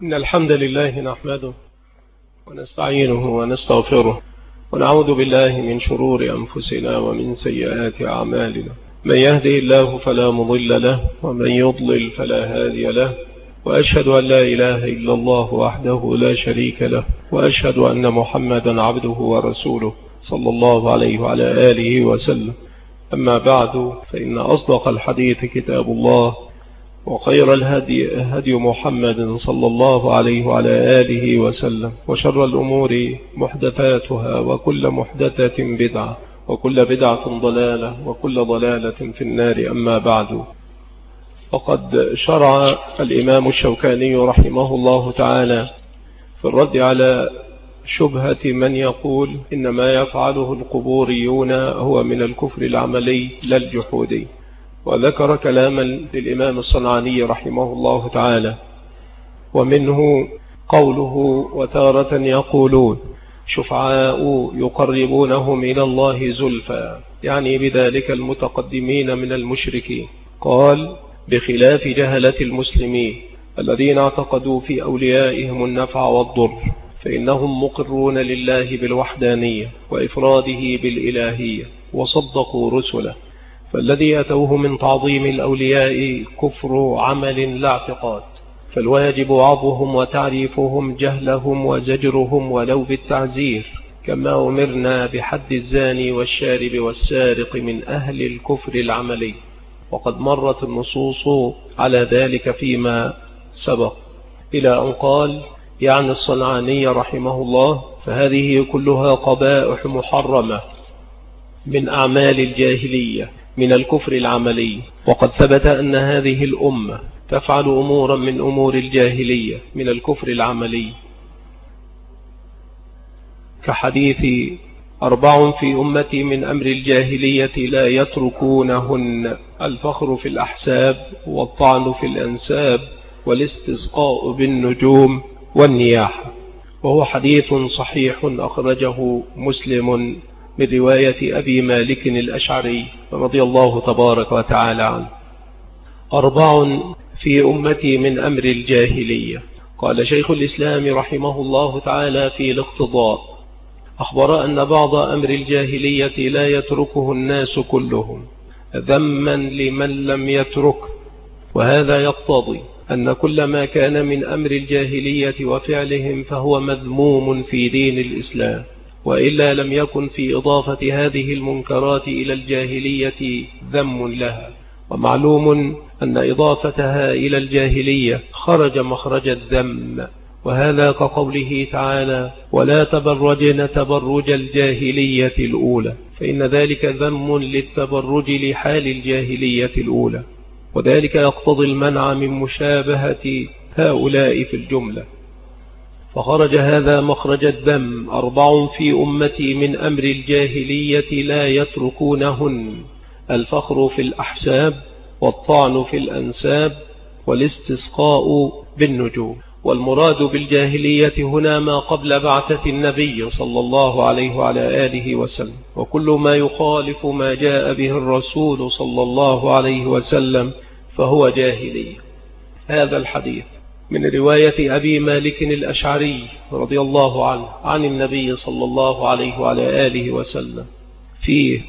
إن الحمد لله نحمده ونستعينه ونستغفره ونعوذ بالله من شرور أنفسنا ومن سيئات أعمالنا. من يهده الله فلا مضل له ومن يضلل فلا هادي له، وأشهد أن لا إله إلا الله وحده لا شريك له، وأشهد أن محمدا عبده ورسوله صلى الله عليه وعلى آله وسلم. أما بعد، فإن أصدق الحديث كتاب الله، وخير الهدي هدي محمد صلى الله عليه وعلى آله وسلم، وشر الأمور محدثاتها، وكل محدثة بدعة، وكل بدعة ضلالة، وكل ضلالة في النار. أما بعد، وقد شرع الإمام الشوكاني رحمه الله تعالى في الرد على شبهة من يقول إن ما يفعله القبوريون هو من الكفر العملي لا الجحودي، وذكر كلاما للإمام الصنعاني رحمه الله تعالى، ومنه قوله: وتارة يقولون شفعاء يقربونهم إلى الله زلفى، يعني بذلك المتقدمين من المشركين. قال: بخلاف جهلة المسلمين الذين اعتقدوا في أوليائهم النفع والضر، فإنهم مقرون لله بالوحدانية وإفراده بالإلهية، وصدقوا رسله، فالذي أتوه من تعظيم الأولياء كفر عمل لا اعتقاد، فالواجب وعظهم وتعريفهم جهلهم وزجرهم ولو بالتعزير، كما أمرنا بحد الزاني والشارب والسارق من أهل الكفر العملي، وقد مرت النصوص على ذلك فيما سبق، إلى أن قال يعني الصنعاني رحمه الله: فهذه كلها قبائح محرمة من أعمال الجاهلية من الكفر العملي، وقد ثبت أن هذه الأمة تفعل أمورا من أمور الجاهلية من الكفر العملي، كحديث 4 في أمتي من أمر الجاهلية لا يتركونهن: الفخر في الأحساب، والطعن في الأنساب، والاستسقاء بالنجوم، والنياحة. وهو حديث صحيح أخرجه مسلم من رواية أبي مالك الأشعري رضي الله تبارك وتعالى عنه. 4 في أمتي من أمر الجاهلية. قال شيخ الإسلام رحمه الله تعالى في الاقتضاء: أخبر أن بعض أمر الجاهلية لا يتركه الناس كلهم ذما لمن لم يتركه، وهذا يقتضي أن كل ما كان من أمر الجاهلية وفعلهم فهو مذموم في دين الإسلام، وإلا لم يكن في إضافة هذه المنكرات إلى الجاهلية ذم لها. ومعلوم أن إضافتها إلى الجاهلية خرج مخرج الذم، وهذا كقوله تعالى: ولا تبرجن تبرج الجاهلية الأولى، فإن ذلك ذم للتبرج لحال الجاهلية الأولى، وذلك يقتضي المنع من مشابهة هؤلاء في الجملة، فخرج هذا مخرج الذم. 4 في أمتي من أمر الجاهلية لا يتركونهن: الفخر في الأحساب، والطعن في الأنساب، والاستسقاء بالنجوم. والمراد بالجاهلية هنا ما قبل بعثة النبي صلى الله عليه وعلى آله وسلم، وكل ما يخالف ما جاء به الرسول صلى الله عليه وسلم فهو جاهلية. هذا الحديث من رواية أبي مالك الأشعري رضي الله عنه عن النبي صلى الله عليه وعلى آله وسلم فيه: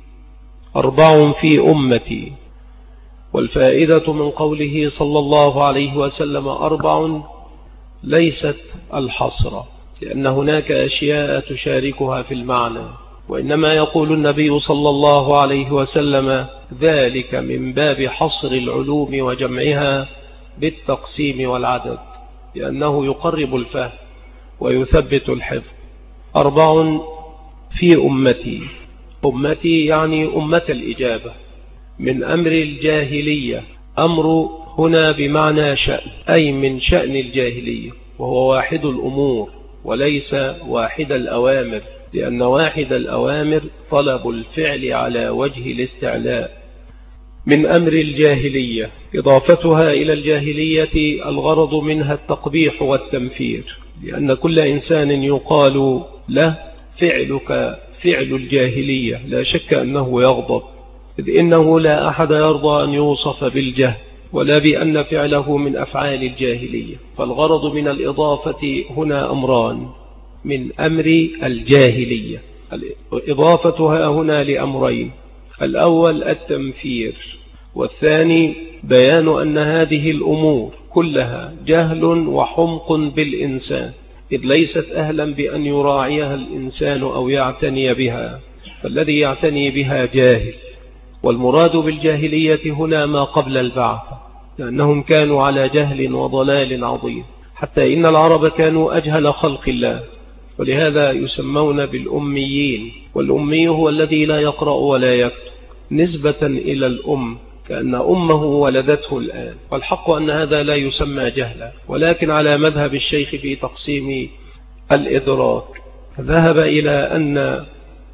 4 في أمتي. والفائدة من قوله صلى الله عليه وسلم 4 ليست الحصر، لأن هناك أشياء تشاركها في المعنى، وإنما يقول النبي صلى الله عليه وسلم ذلك من باب حصر العلوم وجمعها بالتقسيم والعدد، لأنه يقرب الفهم ويثبت الحفظ. 4 في أمتي. أمتي يعني أمة الإجابة. من أمر الجاهلية، أمر هنا بمعنى شأن، أي من شأن الجاهلية، وهو واحد الأمور وليس واحد الأوامر، لأن واحد الأوامر طلب الفعل على وجه الاستعلاء. من أمر الجاهلية إضافتها إلى الجاهلية الغرض منها التقبيح والتنفير، لأن كل إنسان يقال له فعلك فعل الجاهلية لا شك أنه يغضب، إذ إنه لا أحد يرضى أن يوصف بالجهل ولا بأن فعله من أفعال الجاهلية. فالغرض من الإضافة هنا أمران من أمر الجاهلية، الإضافة هنا لأمرين: الأول التنفير، والثاني بيان أن هذه الأمور كلها جهل وحمق بالإنسان، إذ ليست أهلا بأن يراعيها الإنسان أو يعتني بها، فالذي يعتني بها جاهل. والمراد بالجاهلية هنا ما قبل البعث، لأنهم كانوا على جهل وضلال عظيم، حتى إن العرب كانوا أجهل خلق الله، ولهذا يسمون بالأميين. والأمي هو الذي لا يقرأ ولا يكتب، نسبة إلى الأم، كأن أمه ولدته الآن. والحق أن هذا لا يسمى جهلا، ولكن على مذهب الشيخ في تقسيم الإدراك ذهب إلى أن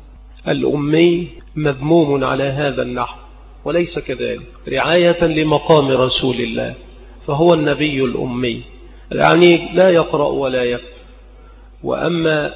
الأمي مذموم على هذا النحو، وليس كذلك، رعاية لمقام رسول الله، فهو النبي الأمي، يعني لا يقرأ ولا يكتب. وأما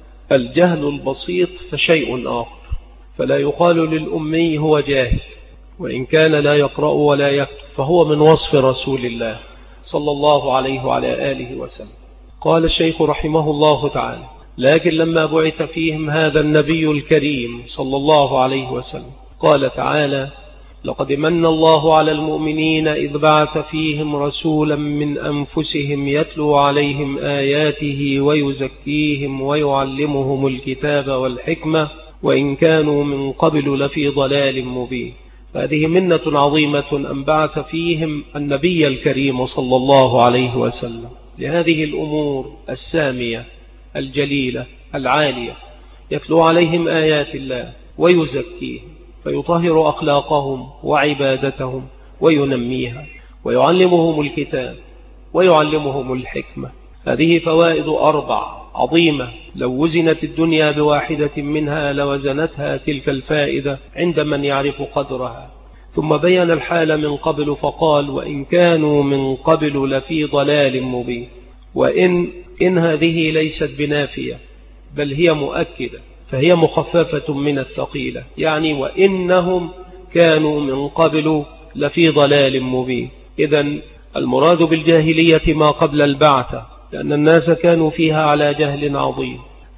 الجهل البسيط فشيء آخر، فلا يقال للأمي هو جاهل، وإن كان لا يقرأ ولا يكتب، فهو من وصف رسول الله صلى الله عليه وعلى آله وسلم. قال الشيخ رحمه الله تعالى: لكن لما بعث فيهم هذا النبي الكريم صلى الله عليه وسلم قال تعالى: لقد من الله على المؤمنين إذ بعث فيهم رسولا من أنفسهم يتلو عليهم آياته ويزكيهم ويعلمهم الكتاب والحكمة وإن كانوا من قبل لفي ضلال مبين. فهذه منة عظيمة أن بعث فيهم النبي الكريم صلى الله عليه وسلم لهذه الأمور السامية الجليلة العالية، يتلو عليهم آيات الله ويزكيهم فيطهر أخلاقهم وعبادتهم وينميها، ويعلمهم الكتاب ويعلمهم الحكمة. هذه فوائد 4 عظيمة، لو وزنت الدنيا بواحدة منها لوزنتها تلك الفائدة عند من يعرف قدرها. ثم بين الحال من قبل فقال: وإن كانوا من قبل لفي ضلال مبين. وإن هذه ليست بنافية، بل هي مؤكدة، فهي مخففة من الثقيلة، يعني وإنهم كانوا من قبل لفي ضلال مبين. إذن المراد بالجاهلية ما قبل البعثة، لأن الناس كانوا فيها على جهل عظيم،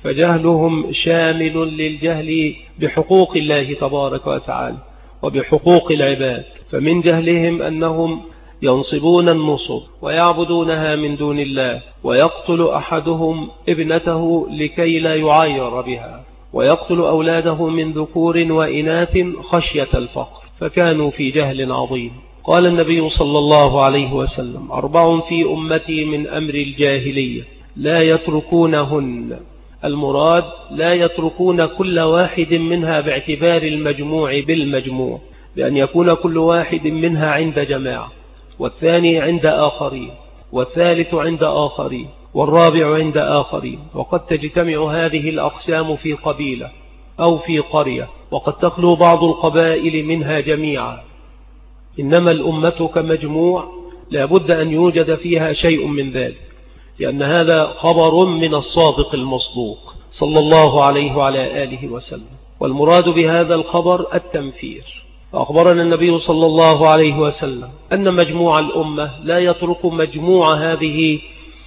فجهلهم شامل للجهل بحقوق الله تبارك وتعالى وبحقوق العباد. فمن جهلهم أنهم ينصبون النصب ويعبدونها من دون الله، ويقتل أحدهم ابنته لكي لا يعاير بها، ويقتل أولاده من ذكور وإناث خشية الفقر، فكانوا في جهل عظيم. قال النبي صلى الله عليه وسلم: 4 في أمتي من أمر الجاهلية لا يتركونهن. المراد لا يتركون كل واحد منها باعتبار المجموع بالمجموع، بأن يكون كل واحد منها عند جماعة، والثاني عند آخرين، والثالث عند آخرين، والرابع عند آخرين. وقد تجتمع هذه الأقسام في قبيلة أو في قرية، وقد تخلو بعض القبائل منها جميعا. إنما الأمة كمجموع لا بد أن يوجد فيها شيء من ذلك، لأن هذا خبر من الصادق المصدوق صلى الله عليه وعلى آله وسلم. والمراد بهذا الخبر التنفير. فأخبرنا النبي صلى الله عليه وسلم أن مجموع الأمة لا يترك مجموع هذه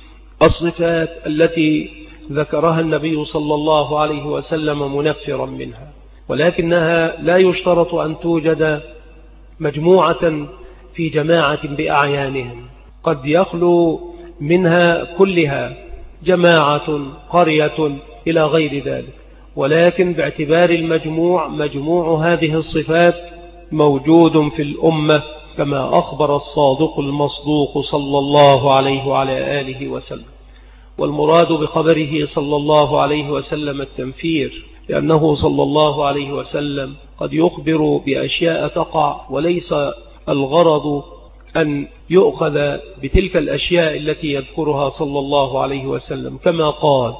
الصفات التي ذكرها النبي صلى الله عليه وسلم منفرا منها، ولكنها لا يشترط أن توجد مجموعة في جماعة بأعيانهم، قد يخلو منها كلها جماعة قرية إلى غير ذلك، ولكن باعتبار المجموع، مجموع هذه الصفات موجود في الأمة كما أخبر الصادق المصدوق صلى الله عليه وعلى آله وسلم. والمراد بخبره صلى الله عليه وسلم التنفير، لأنه صلى الله عليه وسلم قد يخبر بأشياء تقع، وليس الغرض أن يؤخذ بتلك الأشياء التي يذكرها صلى الله عليه وسلم، كما قال: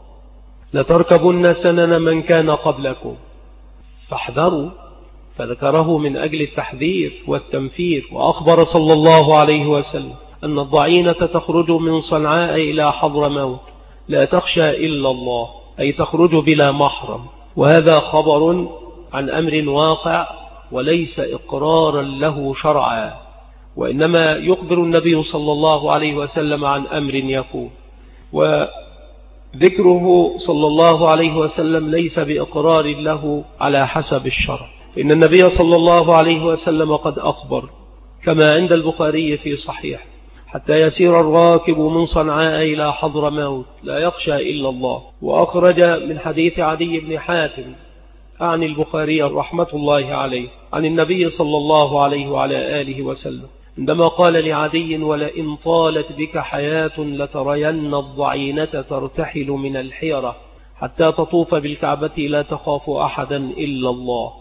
لتركبن سنن من كان قبلكم فاحذروا، فذكره من أجل التحذير والتنفير. وأخبر صلى الله عليه وسلم أن الضعينة تخرج من صنعاء إلى حضرموت لا تخشى إلا الله، أي تخرج بلا محرم. وهذا خبر عن أمر واقع وليس إقرارا له شرعا، وإنما يخبر النبي صلى الله عليه وسلم عن أمر يكون، وذكره صلى الله عليه وسلم ليس بإقرار له على حسب الشرع، إن النبي صلى الله عليه وسلم قد أخبر كما عند البخاري في صحيح: حتى يسير الراكب من صنعاء إلى حضرموت لا يخشى إلا الله. وأخرج من حديث عدي بن حاتم عن البخاري رحمة الله عليه عن النبي صلى الله عليه وعلى آله وسلم عندما قال لعدي: ولئن طالت بك حياة لترين الضعينة ترتحل من الحيرة حتى تطوف بالكعبة لا تخاف أحدا إلا الله.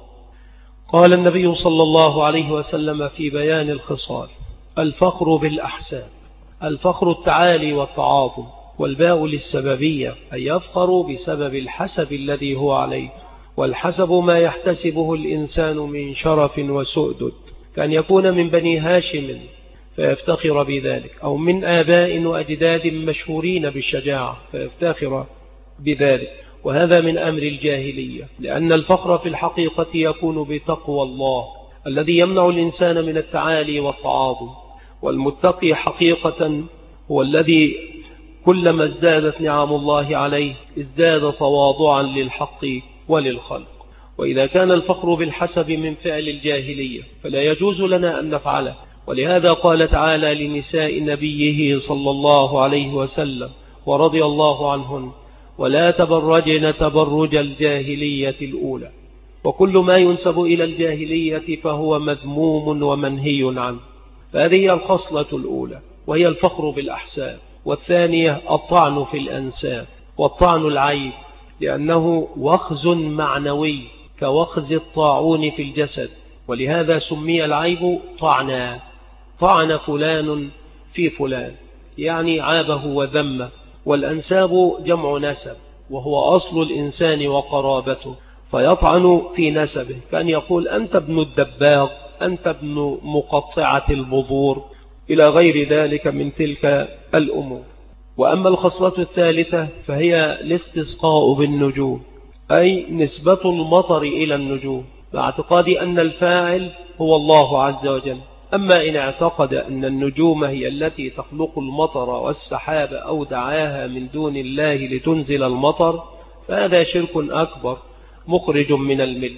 قال النبي صلى الله عليه وسلم في بيان الخصال: الفخر بالأحساب. الفخر التعالي والتعاظم، والباء للسببية، أي يفخر بسبب الحسب الذي هو عليه، والحسب ما يحتسبه الإنسان من شرف وسؤدد، كان يكون من بني هاشم فيفتخر بذلك، أو من آباء وأجداد مشهورين بالشجاعة فيفتخر بذلك، وهذا من أمر الجاهلية، لأن الفخر في الحقيقة يكون بتقوى الله الذي يمنع الإنسان من التعالي والتعاظم. والمتقي حقيقة هو الذي كلما ازدادت نعم الله عليه ازداد تواضعا للحق وللخلق. وإذا كان الفخر بالحسب من فعل الجاهلية فلا يجوز لنا أن نفعله، ولهذا قال تعالى لنساء نبيه صلى الله عليه وسلم ورضي الله عنهن: ولا تبرجن تبرج الجاهلية الأولى. وكل ما ينسب إلى الجاهلية فهو مذموم ومنهي عنه. فهذه هي الخصلة الأولى، وهي الفخر بالأحساب. والثانية الطعن في الأنساب، والطعن العيب، لأنه وخز معنوي كوخز الطاعون في الجسد، ولهذا سمي العيب طعنا. طعن فلان في فلان، يعني عابه وذمه. والأنساب جمع نسب، وهو أصل الإنسان وقرابته، فيطعن في نسبه، كان يقول: أنت ابن الدباغ، أنت ابن مقطعة البذور، إلى غير ذلك من تلك الأمور. وأما الخصلة الثالثة فهي الاستسقاء بالنجوم، أي نسبة المطر إلى النجوم، باعتقاد أن الفاعل هو الله عز وجل. أما إن اعتقد أن النجوم هي التي تخلق المطر والسحاب أو دعاها من دون الله لتنزل المطر فهذا شرك أكبر مخرج من الملة.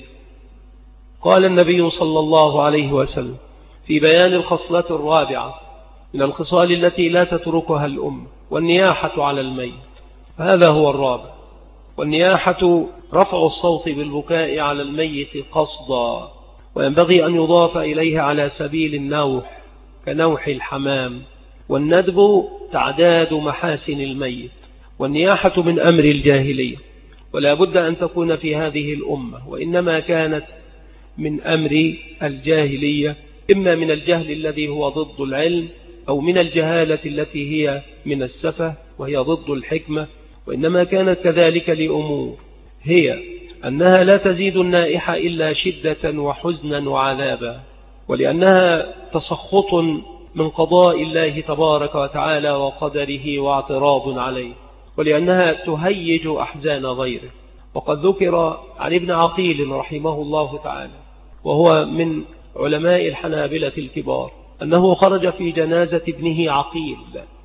قال النبي صلى الله عليه وسلم في بيان الخصلة الرابعة من الخصال التي لا تتركها الأمة: والنياحة على الميت. هذا هو الرابع. والنياحة رفع الصوت بالبكاء على الميت قصدا، وينبغي أن يضاف إليه على سبيل النوح كنوح الحمام. والندب تعداد محاسن الميت. والنياحة من أمر الجاهلية، ولا بد أن تكون في هذه الأمة، وإنما كانت من أمر الجاهلية، إما من الجهل الذي هو ضد العلم، أو من الجهالة التي هي من السفة وهي ضد الحكمة. وإنما كانت كذلك لأمور، هي أنها لا تزيد النائحة إلا شدة وحزنا وعذابا، ولأنها تسخط من قضاء الله تبارك وتعالى وقدره واعتراض عليه، ولأنها تهيج أحزان غيره. وقد ذكر عن ابن عقيل رحمه الله تعالى، وهو من علماء الحنابلة الكبار، أنه خرج في جنازة ابنه عقيل،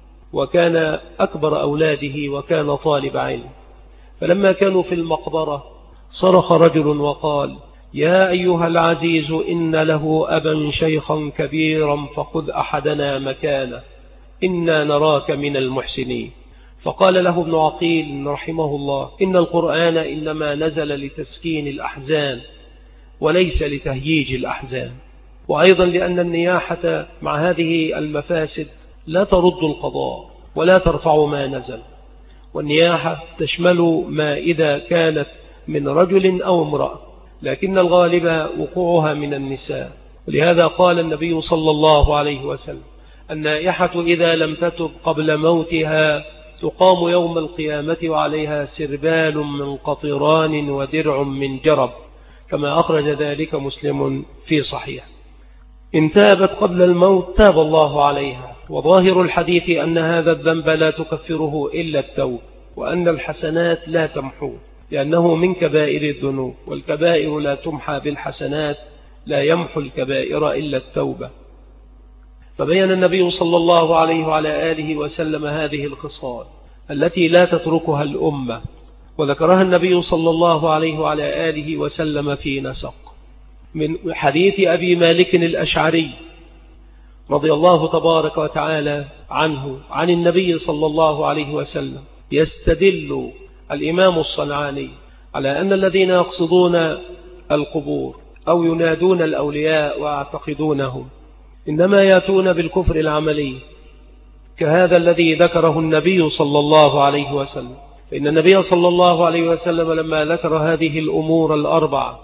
وكان أكبر أولاده وكان طالب علم. فلما كانوا في المقبرة صرخ رجل وقال: يا أيها العزيز، إن له أبا شيخا كبيرا فخذ أحدنا مكانه، إنا نراك من المحسنين. فقال له ابن عقيل رحمه الله: إن القرآن إنما نزل لتسكين الأحزان وليس لتهييج الأحزان. وأيضا لأن النياحة مع هذه المفاسد لا ترد القضاء ولا ترفع ما نزل. والنياحة تشمل ما إذا كانت من رجل أو امرأة، لكن الغالب وقوعها من النساء. ولهذا قال النبي صلى الله عليه وسلم: النائحة إذا لم تتب قبل موتها تقام يوم القيامة وعليها سربال من قطران ودرع من جرب، كما أخرج ذلك مسلم في صحيح. إن تابت قبل الموت تاب الله عليها. وظاهر الحديث أن هذا الذنب لا تكفره إلا التوبة، وأن الحسنات لا تمحو، لأنه من كبائر الذنوب، والكبائر لا تمحى بالحسنات، لا يمحو الكبائر إلا التوبة. فبين النبي صلى الله عليه وعلى آله وسلم هذه الخصال التي لا تتركها الأمة، وذكرها النبي صلى الله عليه وعلى آله وسلم في نسق من حديث أبي مالك الأشعري رضي الله تبارك وتعالى عنه عن النبي صلى الله عليه وسلم. يستدل الإمام الصنعاني على أن الذين يقصدون القبور أو ينادون الأولياء ويعتقدونهم إنما يأتون بالكفر العملي كهذا الذي ذكره النبي صلى الله عليه وسلم. فإن النبي صلى الله عليه وسلم لما ذكر هذه الأمور الأربعة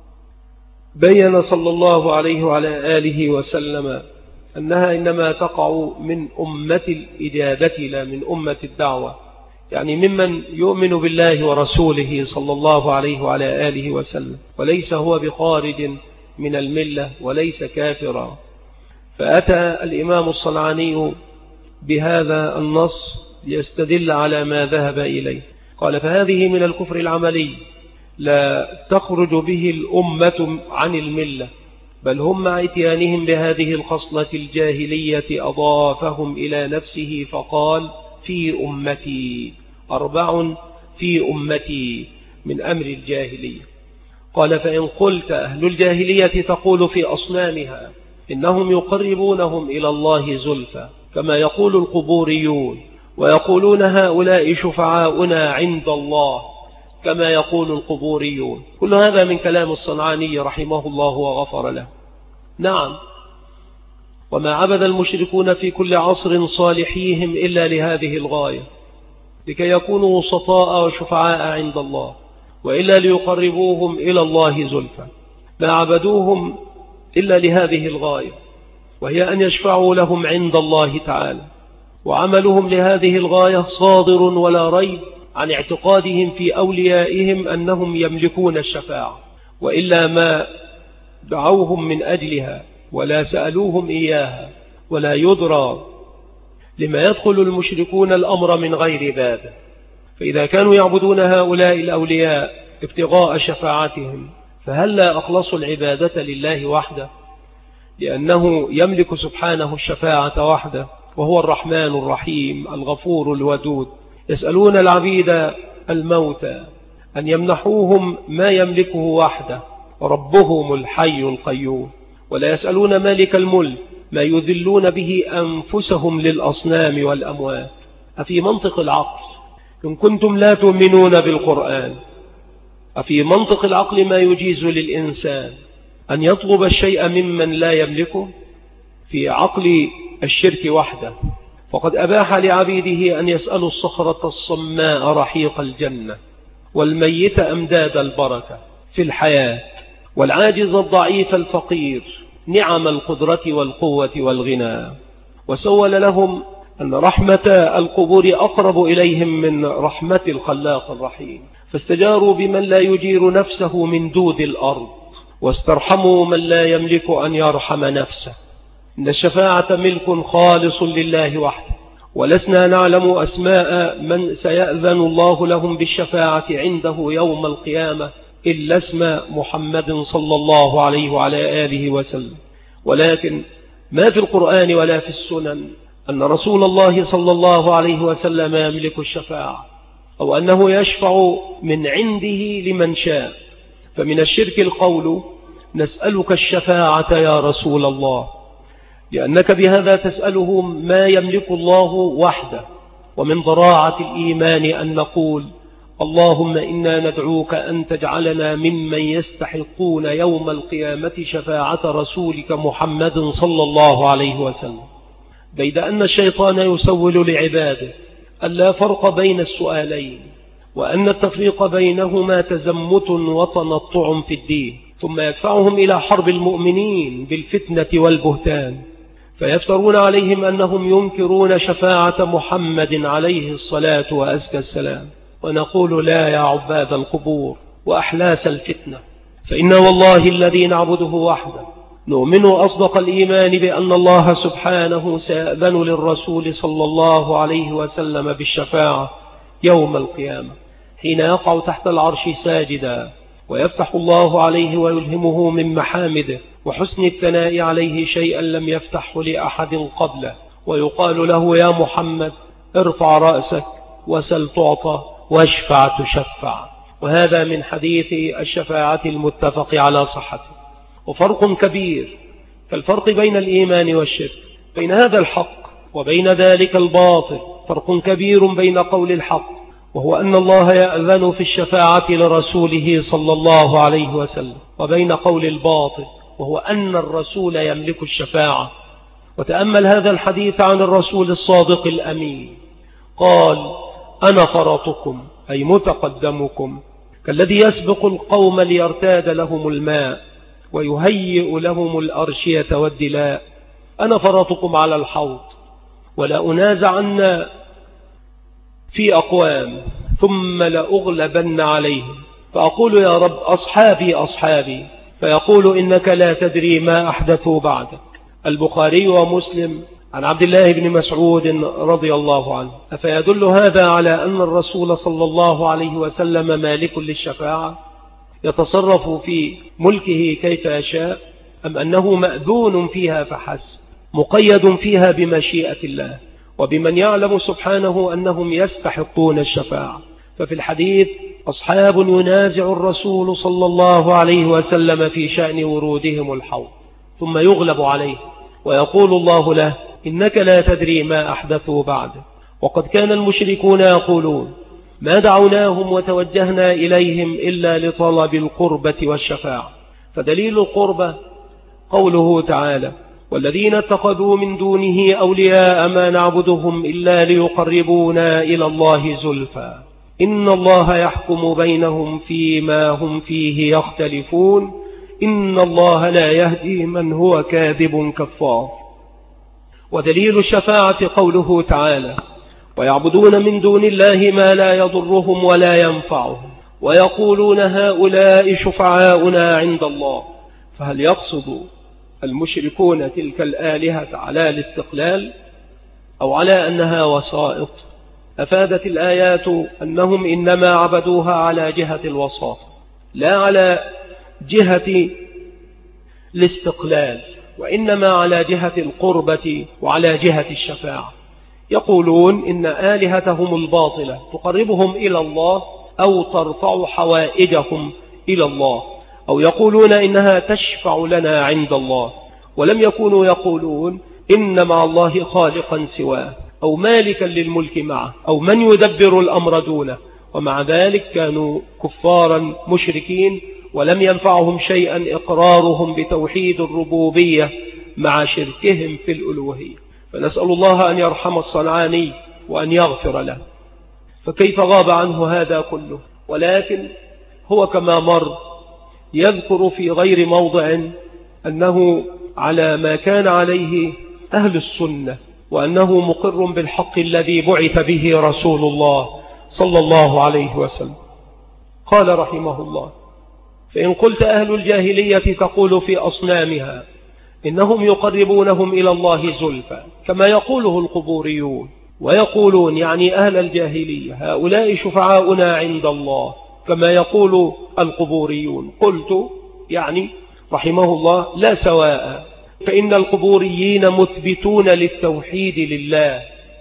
بين صلى الله عليه وعلى آله وسلم أنها إنما تقع من أمة الإجابة لا من أمة الدعوة، يعني ممن يؤمن بالله ورسوله صلى الله عليه وعلى آله وسلم، وليس هو بخارج من الملة وليس كافرا. فأتى الإمام الصنعاني بهذا النص ليستدل على ما ذهب إليه. قال: فهذه من الكفر العملي لا تخرج به الأمة عن الملة، بل هم مع اتيانهم بهذه الخصلة الجاهلية أضافهم إلى نفسه فقال: في أمتي 4 في أمتي من أمر الجاهلية. قال: فإن قلت أهل الجاهلية تقول في أصنامها إنهم يقربونهم إلى الله زلفى كما يقول القبوريون، ويقولون هؤلاء شفعاؤنا عند الله كما يقول القبوريون. كل هذا من كلام الصنعاني رحمه الله وغفر له. نعم، وما عبد المشركون في كل عصر صالحيهم إلا لهذه الغاية، لكي يكونوا وسطاء وشفعاء عند الله، وإلا ليقربوهم إلى الله زلفى. ما عبدوهم إلا لهذه الغاية، وهي أن يشفعوا لهم عند الله تعالى. وعملهم لهذه الغاية صادر ولا ريب عن اعتقادهم في أوليائهم أنهم يملكون الشفاعة، وإلا ما دعوهم من أجلها ولا سألوهم إياها. ولا يدرى لما يدخل المشركون الأمر من غير باب. فإذا كانوا يعبدون هؤلاء الأولياء ابتغاء شفاعتهم فهل لا أخلصوا العبادة لله وحده، لأنه يملك سبحانه الشفاعة وحده، وهو الرحمن الرحيم الغفور الودود. يسألون العبيد الموتى أن يمنحوهم ما يملكه وحده، ربهم الحي القيوم، ولا يسألون مالك الملك ما يذلون به أنفسهم للأصنام والأموات. أفي منطق العقل إن كنتم لا تؤمنون بالقرآن، أفي منطق العقل ما يجيز للإنسان أن يطلب الشيء ممن لا يملكه؟ في عقل الشرك وحده فقد أباح لعبيده أن يسألوا الصخرة الصماء رحيق الجنة، والميت أمداد البركة في الحياة، والعاجز الضعيف الفقير نعم القدرة والقوة والغنى. وسول لهم أن رحمة القبور أقرب إليهم من رحمة الخلاق الرحيم، فاستجاروا بمن لا يجير نفسه من دود الأرض، واسترحموا من لا يملك أن يرحم نفسه. إن الشفاعة ملك خالص لله وحده، ولسنا نعلم أسماء من سيأذن الله لهم بالشفاعة عنده يوم القيامة إلا اسم محمد صلى الله عليه وعلى آله وسلم. ولكن ما في القرآن ولا في السنن أن رسول الله صلى الله عليه وسلم يملك الشفاعة، أو أنه يشفع من عنده لمن شاء. فمن الشرك القول: نسألك الشفاعة يا رسول الله، لأنك بهذا تسأله ما يملك الله وحده. ومن ضراعة الإيمان أن نقول: اللهم إنا ندعوك أن تجعلنا ممن يستحقون يوم القيامة شفاعة رسولك محمد صلى الله عليه وسلم. بيد أن الشيطان يسول لعباده أن لا فرق بين السؤالين، وأن التفريق بينهما تزمت وتنطع في الدين، ثم يدفعهم إلى حرب المؤمنين بالفتنة والبهتان، فيفترون عليهم أنهم ينكرون شفاعة محمد عليه الصلاة وأزكى السلام. ونقول: لا يا عباد القبور وأحلاس الفتنة، فإن والله الذي نعبده وحده نؤمن أصدق الإيمان بأن الله سبحانه سيأذن للرسول صلى الله عليه وسلم بالشفاعة يوم القيامة، حين يقع تحت العرش ساجدا، ويفتح الله عليه ويلهمه من محامده وحسن الثناء عليه شيئا لم يفتحه لأحد قبله، ويقال له: يا محمد ارفع رأسك وسل تعطى واشفع تشفع. وهذا من حديث الشفاعة المتفق على صحته. وفرق كبير كالفرق بين الإيمان والشرك، بين هذا الحق وبين ذلك الباطل فرق كبير بين قول الحق، وهو أن الله يأذن في الشفاعة لرسوله صلى الله عليه وسلم، وبين قول الباطل وهو أن الرسول يملك الشفاعة. وتأمل هذا الحديث عن الرسول الصادق الأمين، قال: أنا فرطكم أي متقدمكم، كالذي يسبق القوم ليرتاد لهم الماء ويهيئ لهم الأرشية والدلاء. أنا فرطكم على الحوض، ولا أنازعن في أقوام ثم لأغلبن عليهم، فأقول: يا رب أصحابي أصحابي، فيقول: إنك لا تدري ما أحدثوا بعدك. البخاري ومسلم عن عبد الله بن مسعود رضي الله عنه. أفيدل هذا على أن الرسول صلى الله عليه وسلم مالك للشفاعة يتصرف في ملكه كيف يشاء، أم أنه مأذون فيها فحسب، مقيد فيها بمشيئة الله وبمن يعلم سبحانه أنهم يستحقون الشفاعة؟ ففي الحديث أصحاب ينازع الرسول صلى الله عليه وسلم في شأن ورودهم الحوض، ثم يغلب عليه ويقول الله له: إنك لا تدري ما أحدثوا بعدك. وقد كان المشركون يقولون: ما دعوناهم وتوجهنا إليهم إلا لطلب القربة والشفاعة. فدليل القربة قوله تعالى: والذين اتخذوا من دونه أولياء ما نعبدهم إلا ليقربونا إلى الله زلفى إن الله يحكم بينهم فيما هم فيه يختلفون إن الله لا يهدي من هو كاذب كفار. ودليل الشفاعة قوله تعالى: ويعبدون من دون الله ما لا يضرهم ولا ينفعهم ويقولون هؤلاء شفعاؤنا عند الله. فهل يقصد المشركون تلك الآلهة على الاستقلال أو على أنها وسائط؟ أفادت الآيات أنهم إنما عبدوها على جهة الوساطة لا على جهة الاستقلال، وإنما على جهة القربة وعلى جهة الشفاعة. يقولون إن آلهتهم الباطلة تقربهم إلى الله أو ترفع حوائجهم إلى الله، أو يقولون إنها تشفع لنا عند الله، ولم يكونوا يقولون إن مع الله خالقا سواه أو مالكا للملك معه أو من يدبر الأمر دونه. ومع ذلك كانوا كفارا مشركين، ولم ينفعهم شيئا إقرارهم بتوحيد الربوبية مع شركهم في الألوهية. فنسأل الله أن يرحم الصنعاني وأن يغفر له، فكيف غاب عنه هذا كله؟ ولكن هو كما مر يذكر في غير موضع أنه على ما كان عليه أهل السنة، وأنه مقر بالحق الذي بعث به رسول الله صلى الله عليه وسلم. قال رحمه الله: فإن قلت أهل الجاهلية تقول في أصنامها إنهم يقربونهم إلى الله زلفى كما يقوله القبوريون، ويقولون يعني أهل الجاهلية هؤلاء شفعاؤنا عند الله كما يقول القبوريون. قلت يعني رحمه الله: لا سواء، فإن القبوريين مثبتون للتوحيد لله،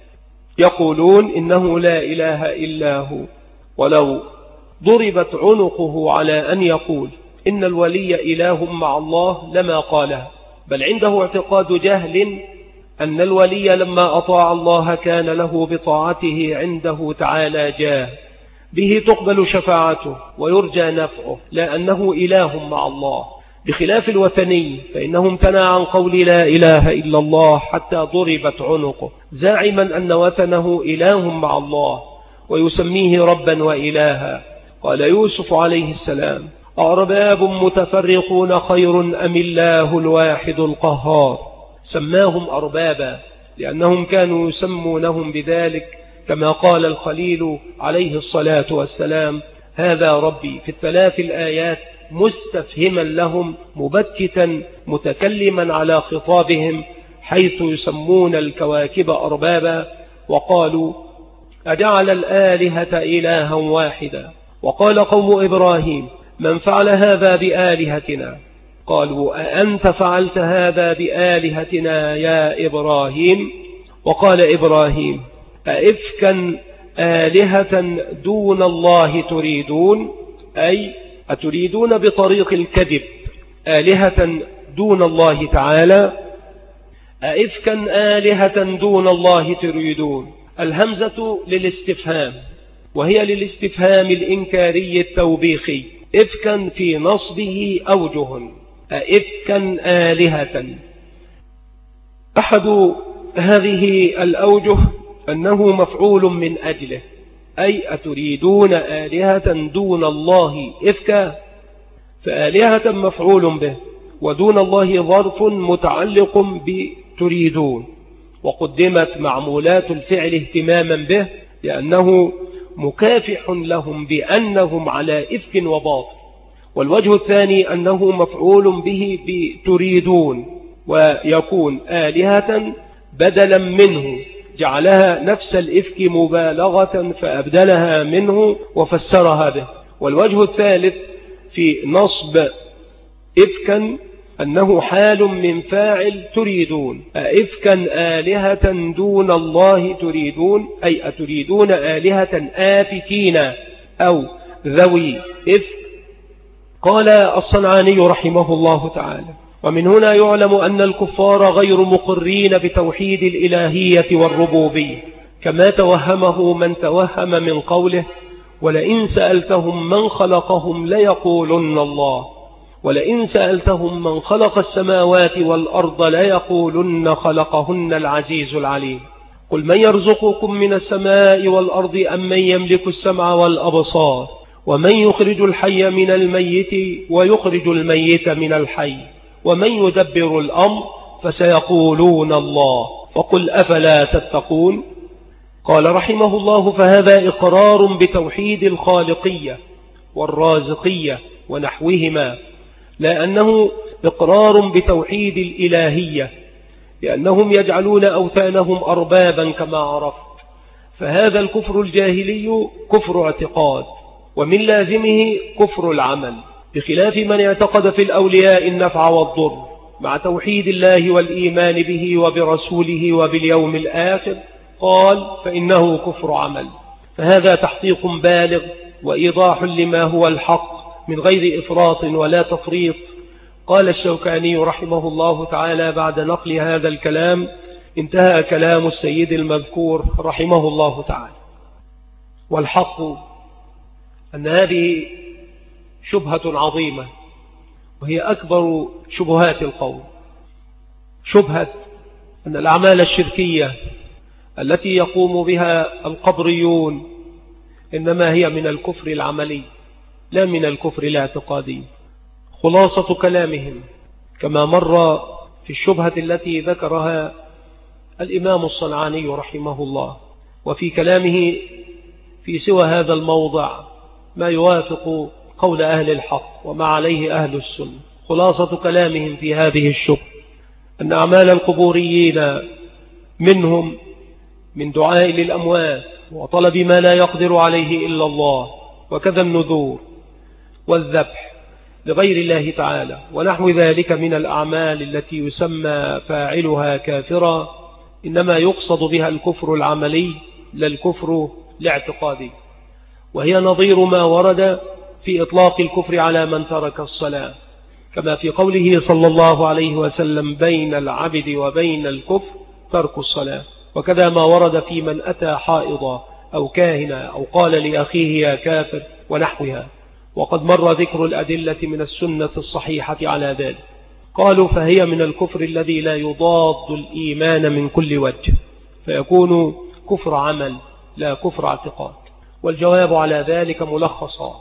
يقولون إنه لا إله إلا هو، ولو ضربت عنقه على أن يقول إن الولي إله مع الله لما قالها، بل عنده اعتقاد جهل أن الولي لما أطاع الله كان له بطاعته عنده تعالى جاه به تقبل شفاعته ويرجى نفعه، لا أنه إله مع الله، بخلاف الوثني فإنه امتنع عن قول لا إله إلا الله حتى ضربت عنقه، زاعما أن وثنه إله مع الله ويسميه ربا وإلها. قال يوسف عليه السلام: أرباب متفرقون خير أم الله الواحد القهار. سماهم أربابا لأنهم كانوا يسمونهم بذلك، كما قال الخليل عليه الصلاة والسلام: هذا ربي، في الثلاث الآيات مستفهما لهم مبكتا متكلما على خطابهم، حيث يسمون الكواكب أربابا. وقالوا: أجعل الآلهة إلها واحدا. وقال قوم إبراهيم: من فعل هذا بآلهتنا قالوا أأنت فعلت هذا بآلهتنا يا إبراهيم؟ وقال إبراهيم أئفكا آلهة دون الله تريدون، أي أتريدون بطريق الكذب آلهة دون الله تعالى؟ أئفكا آلهة دون الله تريدون. الهمزة للاستفهام، وهي للاستفهام الإنكاري التوبيخي. إفكا في نصبه أوجه، أئفكا آلهة. أحد هذه الأوجه أنه مفعول من أجله، أي أتريدون آلهة دون الله إفكا، فآلهة مفعول به، ودون الله ظرف متعلق بتريدون، وقدمت معمولات الفعل اهتماما به لأنه مكافح لهم بأنهم على إفك وباطل. والوجه الثاني أنه مفعول به بتريدون، ويكون آلهة بدلا منه، جعلها نفس الإفك مبالغة فأبدلها منه وفسرها به. والوجه الثالث في نصب إفكا أنه حال من فاعل تريدون، أئفكا آلهة دون الله تريدون، أي أتريدون آلهة آفكين أو ذوي إفك. قال الصنعاني رحمه الله تعالى: ومن هنا يعلم أن الكفار غير مقرين بتوحيد الإلهية والربوبية، كما توهمه من توهم من قوله: ولئن سألتهم من خلقهم ليقولن الله، ولئن سألتهم من خلق السماوات والأرض ليقولن خلقهن العزيز العليم. قل من يرزقكم من السماء والأرض أم من يملك السمع والأبصار ومن يخرج الحي من الميت ويخرج الميت من الحي ومن يدبر الأمر فسيقولون الله فقل أفلا تتقون. قال رحمه الله: فهذا إقرار بتوحيد الخالقية والرازقية ونحوهما، لأنه إقرار بتوحيد الإلهية، لأنهم يجعلون أوثانهم أربابا كما عرفت. فهذا الكفر الجاهلي كفر اعتقاد، ومن لازمه كفر العمل، بخلاف من اعتقد في الأولياء النفع والضر مع توحيد الله والإيمان به وبرسوله وباليوم الآخر، قال فإنه كفر عمل. فهذا تحقيق بالغ وإيضاح لما هو الحق من غير إفراط ولا تفريط. قال الشوكاني رحمه الله تعالى بعد نقل هذا الكلام: انتهى كلام السيد المذكور رحمه الله تعالى. والحق أن هذه شبهة عظيمة، وهي أكبر شبهات القوم، شبهة أن الأعمال الشركية التي يقوم بها القبريون إنما هي من الكفر العملي لا من الكفر الاعتقادي. خلاصة كلامهم كما مر في الشبهة التي ذكرها الإمام الصنعاني رحمه الله، وفي كلامه في سوى هذا الموضع ما يوافق قول أهل الحق وما عليه أهل السنة. خلاصة كلامهم في هذه الشبهة أن أعمال القبوريين منهم من دعاء للأموات وطلب ما لا يقدر عليه إلا الله، وكذا النذور والذبح لغير الله تعالى ونحو ذلك من الأعمال التي يسمى فاعلها كافرا، إنما يقصد بها الكفر العملي لا الكفر الاعتقادي، وهي نظير ما ورد في إطلاق الكفر على من ترك الصلاة، كما في قوله صلى الله عليه وسلم: بين العبد وبين الكفر ترك الصلاة. وكذا ما ورد في من أتى حائضا أو كاهنا أو قال لأخيه يا كافر ونحوها، وقد مر ذكر الأدلة من السنة الصحيحة على ذلك. قالوا فهي من الكفر الذي لا يضاد الإيمان من كل وجه، فيكون كفر عمل لا كفر اعتقاد. والجواب على ذلك ملخصا: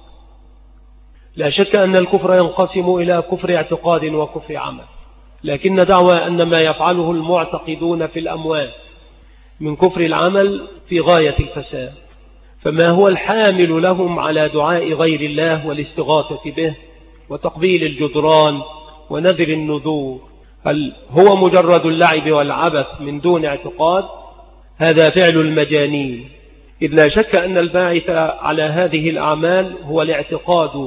لا شك أن الكفر ينقسم إلى كفر اعتقاد وكفر عمل، لكن دعوى أن ما يفعله المعتقدون في الأموات من كفر العمل في غاية الفساد. فما هو الحامل لهم على دعاء غير الله والاستغاثة به وتقبيل الجدران ونذر النذور؟ هل هو مجرد اللعب والعبث من دون اعتقاد؟ هذا فعل المجانين، إذ لا شك أن الباعث على هذه الأعمال هو الاعتقاد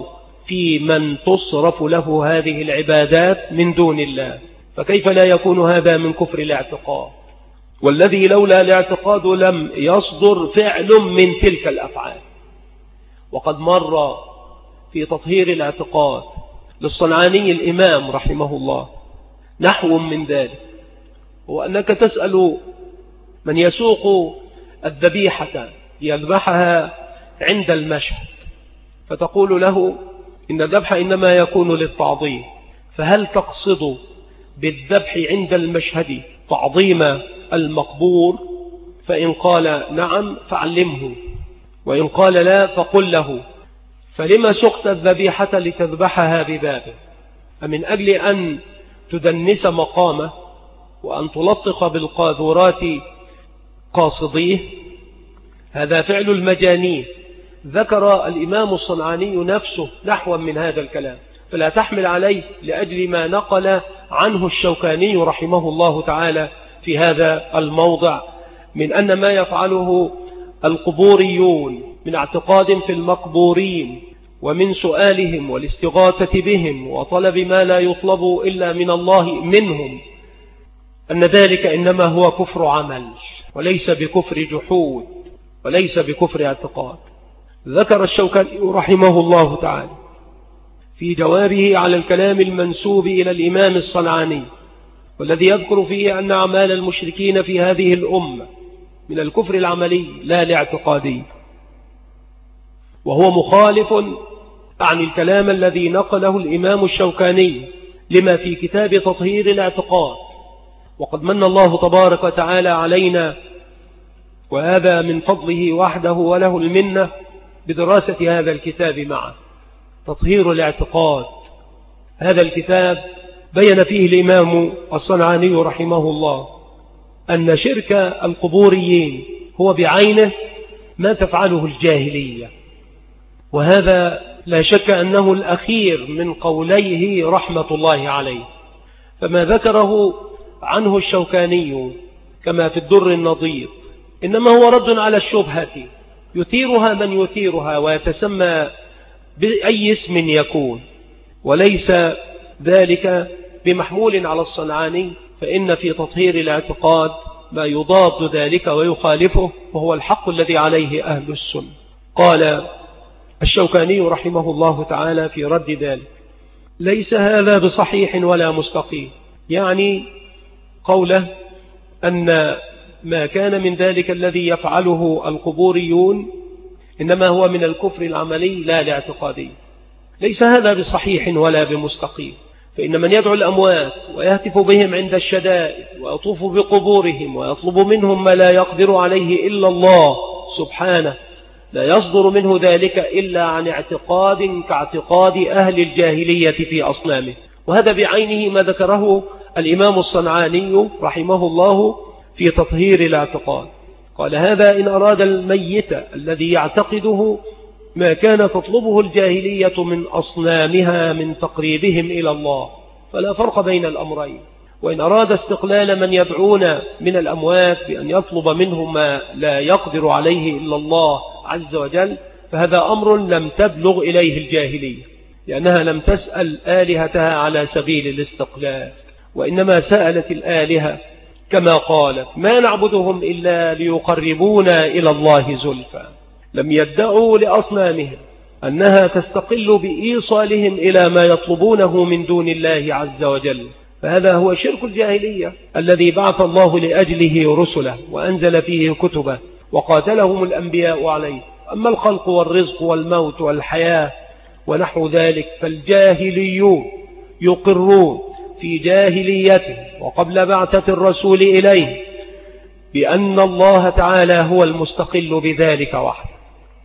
في من تصرف له هذه العبادات من دون الله، فكيف لا يكون هذا من كفر الاعتقاد؟ والذي لولا الاعتقاد لم يصدر فعل من تلك الأفعال. وقد مر في تطهير الاعتقاد للصنعاني الإمام رحمه الله نحو من ذلك، هو أنك تسأل من يسوق الذبيحة ليذبحها عند المشهد، فتقول له إن الذبح إنما يكون للتعظيم، فهل تقصد بالذبح عند المشهد تعظيم المقبور؟ فإن قال نعم فعلمه، وإن قال لا فقل له فلما سقت الذبيحة لتذبحها ببابه؟ أمن أجل أن تدنس مقامه وأن تلطق بالقاذورات قاصديه؟ هذا فعل المجانين. ذكر الإمام الصنعاني نفسه نحو من هذا الكلام، فلا تحمل عليه لأجل ما نقل عنه الشوكاني رحمه الله تعالى في هذا الموضع من أن ما يفعله القبوريون من اعتقاد في المقبورين ومن سؤالهم والاستغاثة بهم وطلب ما لا يطلب إلا من الله منهم، أن ذلك إنما هو كفر عمل وليس بكفر جحود وليس بكفر اعتقاد. ذكر الشوكاني رحمه الله تعالى في جوابه على الكلام المنسوب إلى الإمام الصنعاني، والذي يذكر فيه أن أعمال المشركين في هذه الأمة من الكفر العملي لا الاعتقادي، وهو مخالف عن الكلام الذي نقله الإمام الشوكاني لما في كتاب تطهير الاعتقاد. وقد من الله تبارك وتعالى علينا، وهذا من فضله وحده وله المنة، بدراسة هذا الكتاب معه، تطهير الاعتقاد. هذا الكتاب بين فيه الإمام الصنعاني رحمه الله أن شرك القبوريين هو بعينه ما تفعله الجاهلية، وهذا لا شك أنه الأخير من قوليه رحمة الله عليه. فما ذكره عنه الشوكاني كما في الدر النضيد إنما هو رد على الشبهة يثيرها من يثيرها ويتسمى بأي اسم يكون، وليس ذلك بمحمول على الصنعاني، فإن في تطهير الاعتقاد ما يضاد ذلك ويخالفه، وهو الحق الذي عليه أهل السنة. قال الشوكاني رحمه الله تعالى في رد ذلك: ليس هذا بصحيح ولا مستقيم، يعني قوله أن ما كان من ذلك الذي يفعله القبوريون إنما هو من الكفر العملي لا الاعتقادي، ليس هذا بصحيح ولا بمستقيم. فإن من يدعو الأموات ويهتف بهم عند الشدائد ويطوف بقبورهم ويطلب منهم ما لا يقدر عليه إلا الله سبحانه، لا يصدر منه ذلك إلا عن اعتقاد كاعتقاد أهل الجاهلية في أصنامه. وهذا بعينه ما ذكره الإمام الصنعاني رحمه الله في تطهير الاعتقاد. قال: هذا إن أراد الميت الذي يعتقده ما كان تطلبه الجاهلية من أصنامها من تقريبهم إلى الله، فلا فرق بين الأمرين. وإن أراد استقلال من يدعون من الأموات بأن يطلب منهم ما لا يقدر عليه إلا الله عز وجل، فهذا أمر لم تبلغ إليه الجاهلية، لأنها لم تسأل آلهتها على سبيل الاستقلال، وإنما سألت الآلهة كما قالت: ما نعبدهم إلا ليقربونا إلى الله زلفى. لم يدعوا لأصنامهم أنها تستقل بإيصالهم إلى ما يطلبونه من دون الله عز وجل، فهذا هو شرك الجاهلية الذي بعث الله لأجله رسله وأنزل فيه كتبه وقاتلهم الأنبياء عليه. أما الخلق والرزق والموت والحياة ونحو ذلك فالجاهليون يقرون في جاهليته وقبل بعثة الرسول إليه بأن الله تعالى هو المستقل بذلك وحده.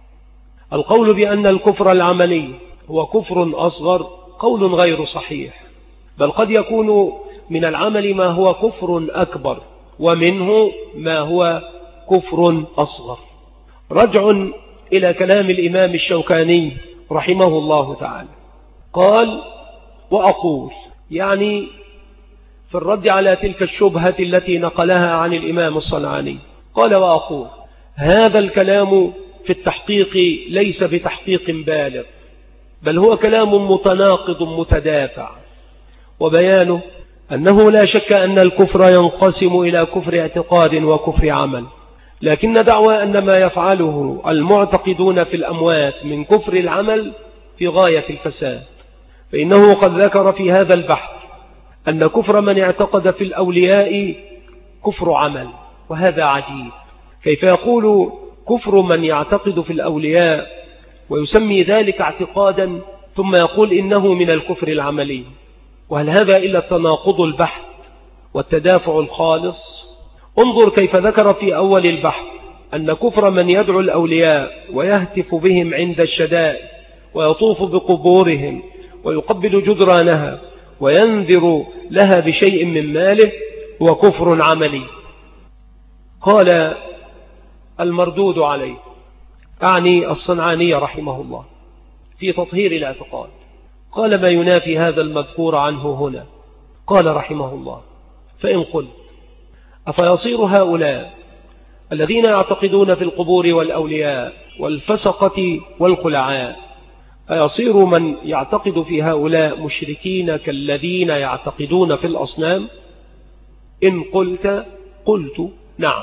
القول بأن الكفر العملي هو كفر أصغر قول غير صحيح، بل قد يكون من العمل ما هو كفر أكبر، ومنه ما هو كفر أصغر. رجع إلى كلام الإمام الشوكاني رحمه الله تعالى، قال: وأقول، يعني في الرد على تلك الشبهة التي نقلها عن الإمام الصنعاني، قال: وأقول هذا الكلام في التحقيق ليس بتحقيق بالغ، بل هو كلام متناقض متدافع، وبيانه أنه لا شك أن الكفر ينقسم إلى كفر اعتقاد وكفر عمل، لكن دعوى أن ما يفعله المعتقدون في الأموات من كفر العمل في غاية الفساد، فإنه قد ذكر في هذا البحث أن كفر من اعتقد في الأولياء كفر عمل، وهذا عجيب. كيف يقول كفر من يعتقد في الأولياء ويسمي ذلك اعتقادا ثم يقول إنه من الكفر العملي؟ وهل هذا إلا التناقض البحث والتدافع الخالص؟ انظر كيف ذكر في أول البحث أن كفر من يدعو الأولياء ويهتف بهم عند الشدائد ويطوف بقبورهم ويقبل جدرانها وينذر لها بشيء من ماله هو كفر عملي. قال المردود عليه، أعني الصنعاني رحمه الله، في تطهير الاعتقاد، قال ما ينافي هذا المذكور عنه هنا. قال رحمه الله: فإن قلت أفيصير هؤلاء الذين يعتقدون في القبور والأولياء والفسقة والخلعاء، أيصير من يعتقد في هؤلاء مشركين كالذين يعتقدون في الأصنام؟ إن قلت نعم.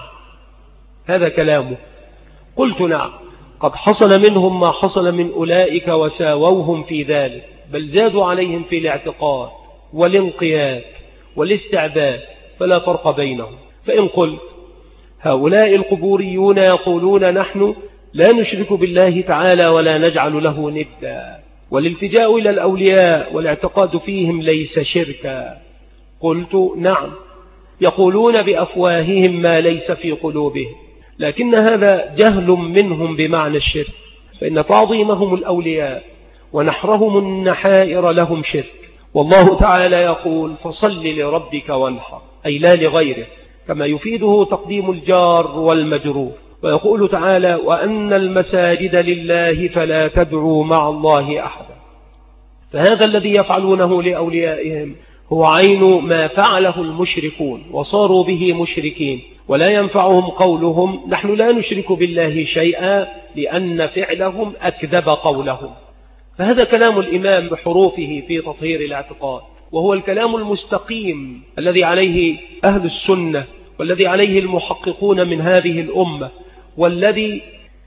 هذا كلامه. قلت نعم، قد حصل منهم ما حصل من أولئك وساووهم في ذلك، بل زادوا عليهم في الاعتقاد والانقياد والاستعباد، فلا فرق بينهم. فإن قلت هؤلاء القبوريون يقولون نحن لا نشرك بالله تعالى ولا نجعل له ندا، والالتجاء إلى الأولياء والاعتقاد فيهم ليس شركا، قلت نعم، يقولون بأفواههم ما ليس في قلوبهم، لكن هذا جهل منهم بمعنى الشرك، فإن تعظيمهم الأولياء ونحرهم النحائر لهم شرك، والله تعالى يقول فصل لربك وانحر، أي لا لغيره، كما يفيده تقديم الجار والمجرور. ويقول تعالى وأن المساجد لله فلا تدعوا مع الله أحدا. فهذا الذي يفعلونه لأوليائهم هو عين ما فعله المشركون وصاروا به مشركين، ولا ينفعهم قولهم نحن لا نشرك بالله شيئا، لأن فعلهم أكذب قولهم. فهذا كلام الإمام بحروفه في تطهير الاعتقاد، وهو الكلام المستقيم الذي عليه أهل السنة والذي عليه المحققون من هذه الأمة، والذي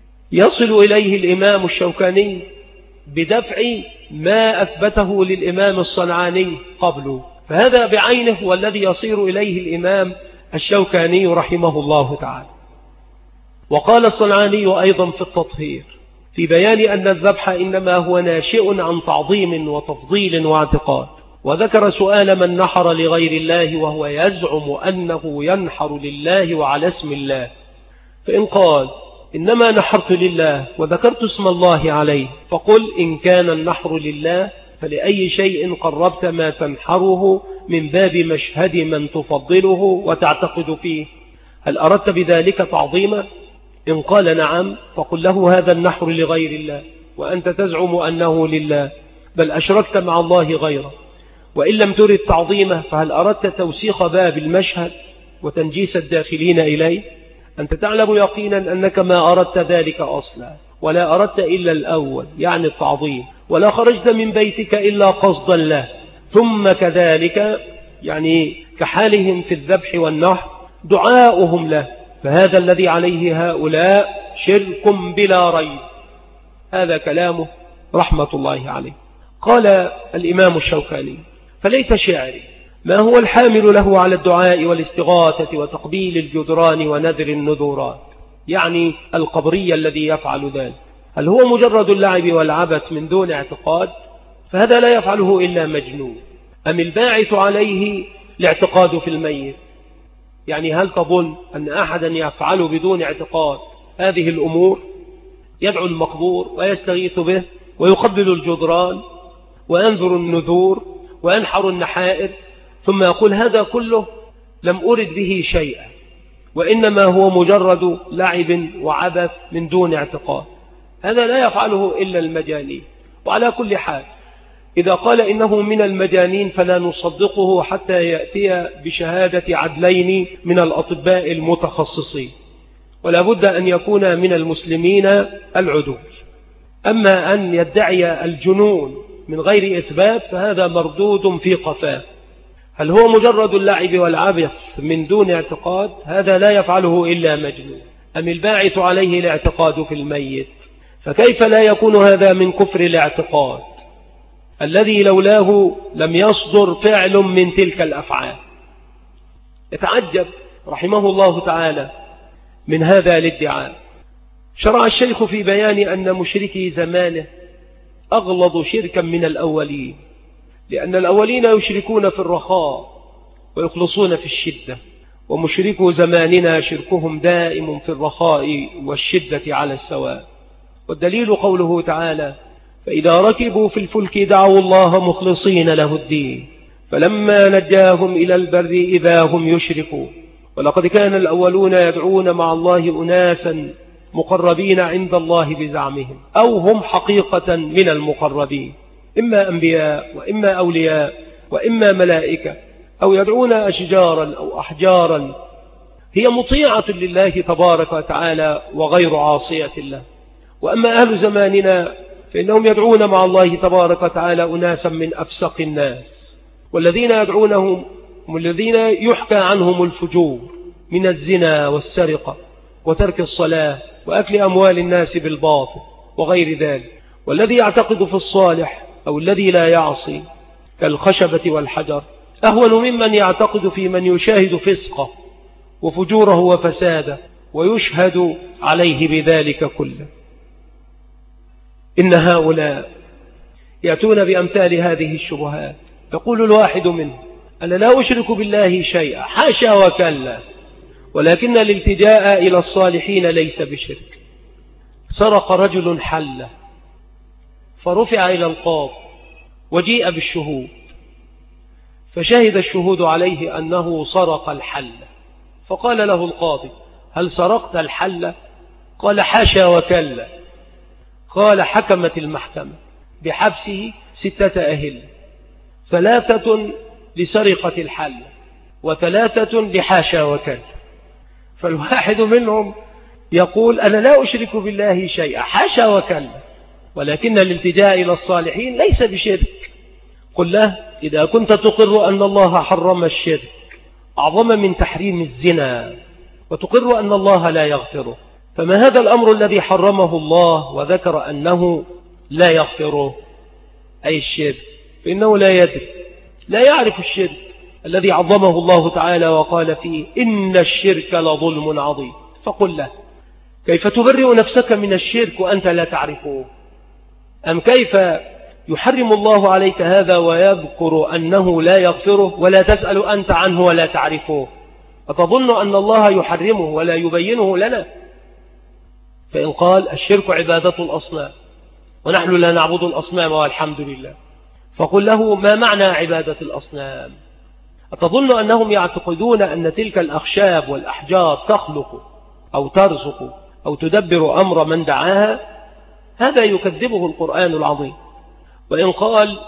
يصل إليه الإمام الشوكاني بدفع ما أثبته للإمام الصنعاني قبله. فهذا بعينه هو الذي يصير إليه الإمام الشوكاني رحمه الله تعالى. وقال الصنعاني أيضا في التطهير في بيان أن الذبح إنما هو ناشئ عن تعظيم وتفضيل واعتقاد، وذكر سؤال من نحر لغير الله وهو يزعم أنه ينحر لله وعلى اسم الله، فإن قال إنما نحرت لله وذكرت اسم الله عليه، فقل إن كان النحر لله فلأي شيء قربت ما تنحره من باب مشهد من تفضله وتعتقد فيه؟ هل أردت بذلك تعظيما؟ إن قال نعم فقل له هذا النحر لغير الله وأنت تزعم أنه لله، بل أشركت مع الله غيره. وإن لم ترد تعظيمه فهل أردت توسيخ باب المشهد وتنجيس الداخلين إليه؟ أنت تعلم يقينا أنك ما أردت ذلك أصلا، ولا أردت إلا الأول يعني التعظيم، ولا خرجت من بيتك إلا قصدا له، ثم كذلك يعني كحالهم في الذبح والنحر دعاؤهم له، فهذا الذي عليه هؤلاء شرك بلا ريب. هذا كلامه رحمة الله عليه. قال الإمام الشوكاني فليت شعري ما هو الحامل له على الدعاء والاستغاثة وتقبيل الجدران ونذر النذورات، يعني القبري الذي يفعل ذلك، هل هو مجرد اللعب والعبث من دون اعتقاد؟ فهذا لا يفعله إلا مجنون. أم الباعث عليه الاعتقاد في الميت؟ يعني هل تظن أن أحدا يفعل بدون اعتقاد هذه الأمور؟ يدعو المقبور ويستغيث به ويقبل الجدران وينذر النذور وينحر النحائر، ثم يقول هذا كله لم أرد به شيئا، وإنما هو مجرد لعب وعبث من دون اعتقاد. هذا لا يفعله إلا المجانين. وعلى كل حال إذا قال إنه من المجانين فلا نصدقه حتى يأتي بشهادة عدلين من الأطباء المتخصصين، ولا بد أن يكون من المسلمين العدول. أما أن يدعي الجنون من غير إثبات فهذا مردود في قفاه. هل هو مجرد اللعب والعبث من دون اعتقاد؟ هذا لا يفعله إلا مجنون. أم الباعث عليه الاعتقاد في الميت؟ فكيف لا يكون هذا من كفر الاعتقاد الذي لولاه لم يصدر فعل من تلك الأفعال؟ يتعجب رحمه الله تعالى من هذا الادعاء. شرع الشيخ في بيان أن مشركي زمانه أغلظ شركا من الأولين، لأن الأولين يشركون في الرخاء ويخلصون في الشدة، ومشركو زماننا شركهم دائم في الرخاء والشدة على السواء. والدليل قوله تعالى: فإذا ركبوا في الفلك دعوا الله مخلصين له الدين فلما نجاهم إلى البر إذا هم يشركون. ولقد كان الأولون يدعون مع الله أناسا مقربين عند الله بزعمهم، أو هم حقيقة من المقربين، إما أنبياء وإما أولياء وإما ملائكة، أو يدعون أشجارا أو أحجارا هي مطيعة لله تبارك وتعالى وغير عاصية الله. وأما أهل زماننا فإنهم يدعون مع الله تبارك وتعالى أناسا من أفسق الناس، والذين يدعونهم هم الذين يحكى عنهم الفجور من الزنا والسرقة وترك الصلاة وأكل أموال الناس بالباطل وغير ذلك. والذي يعتقد في الصالح أو الذي لا يعصي كالخشبة والحجر أهون ممن يعتقد في من يشاهد فسقه وفجوره وفساده ويشهد عليه بذلك كله. إن هؤلاء يأتون بأمثال هذه الشبهات. يقول الواحد منهم: أنا لا أشرك بالله شيئا، حاشا وكلا، ولكن الالتجاء إلى الصالحين ليس بشرك. سرق رجل حلة فرفع إلى القاضي وجيء بالشهود، فشهد الشهود عليه أنه سرق الحلة، فقال له القاضي: هل سرقت الحلة؟ قال: حاشا وكلا. قال: حكمت المحكمة بحبسه 6 أهل، 3 لسرقة الحلة و3 لحاشا وكلا. فالواحد منهم يقول: أنا لا أشرك بالله شيئا، حاشا وكلا، ولكن الالتجاء إلى الصالحين ليس بشرك. قل له: إذا كنت تقر أن الله حرم الشرك أعظم من تحريم الزنا، وتقر أن الله لا يغفره، فما هذا الأمر الذي حرمه الله وذكر أنه لا يغفره؟ أي الشرك، فإنه لا يدري، لا يعرف الشرك الذي عظمه الله تعالى وقال فيه: إن الشرك لظلم عظيم. فقل له: كيف تبرئ نفسك من الشرك وأنت لا تعرفه؟ أم كيف يحرم الله عليك هذا ويذكر أنه لا يغفره ولا تسأل أنت عنه ولا تعرفه؟ أتظن أن الله يحرمه ولا يبينه لنا؟ فإن قال: الشرك عبادة الأصنام ونحن لا نعبد الأصنام والحمد لله، فقل له: ما معنى عبادة الأصنام؟ أتظن أنهم يعتقدون أن تلك الأخشاب والأحجار تخلق أو ترزق أو تدبر أمر من دعاها؟ هذا يكذبه القرآن العظيم. وإن قال: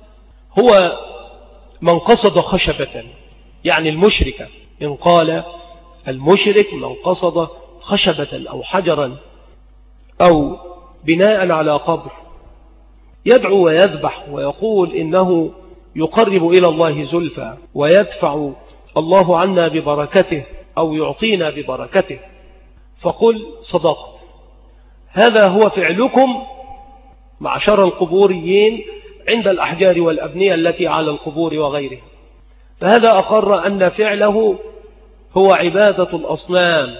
هو من قصد خشبة، يعني المشرك، إن قال المشرك من قصد خشبة أو حجرا أو بناء على قبر يدعو ويذبح ويقول إنه يقرب إلى الله زلفى ويدفع الله عنا ببركته أو يعطينا ببركته، فقل: صدق، هذا هو فعلكم معشر القبوريين عند الأحجار والأبنية التي على القبور وغيرها. فهذا أقر أن فعله هو عبادة الأصنام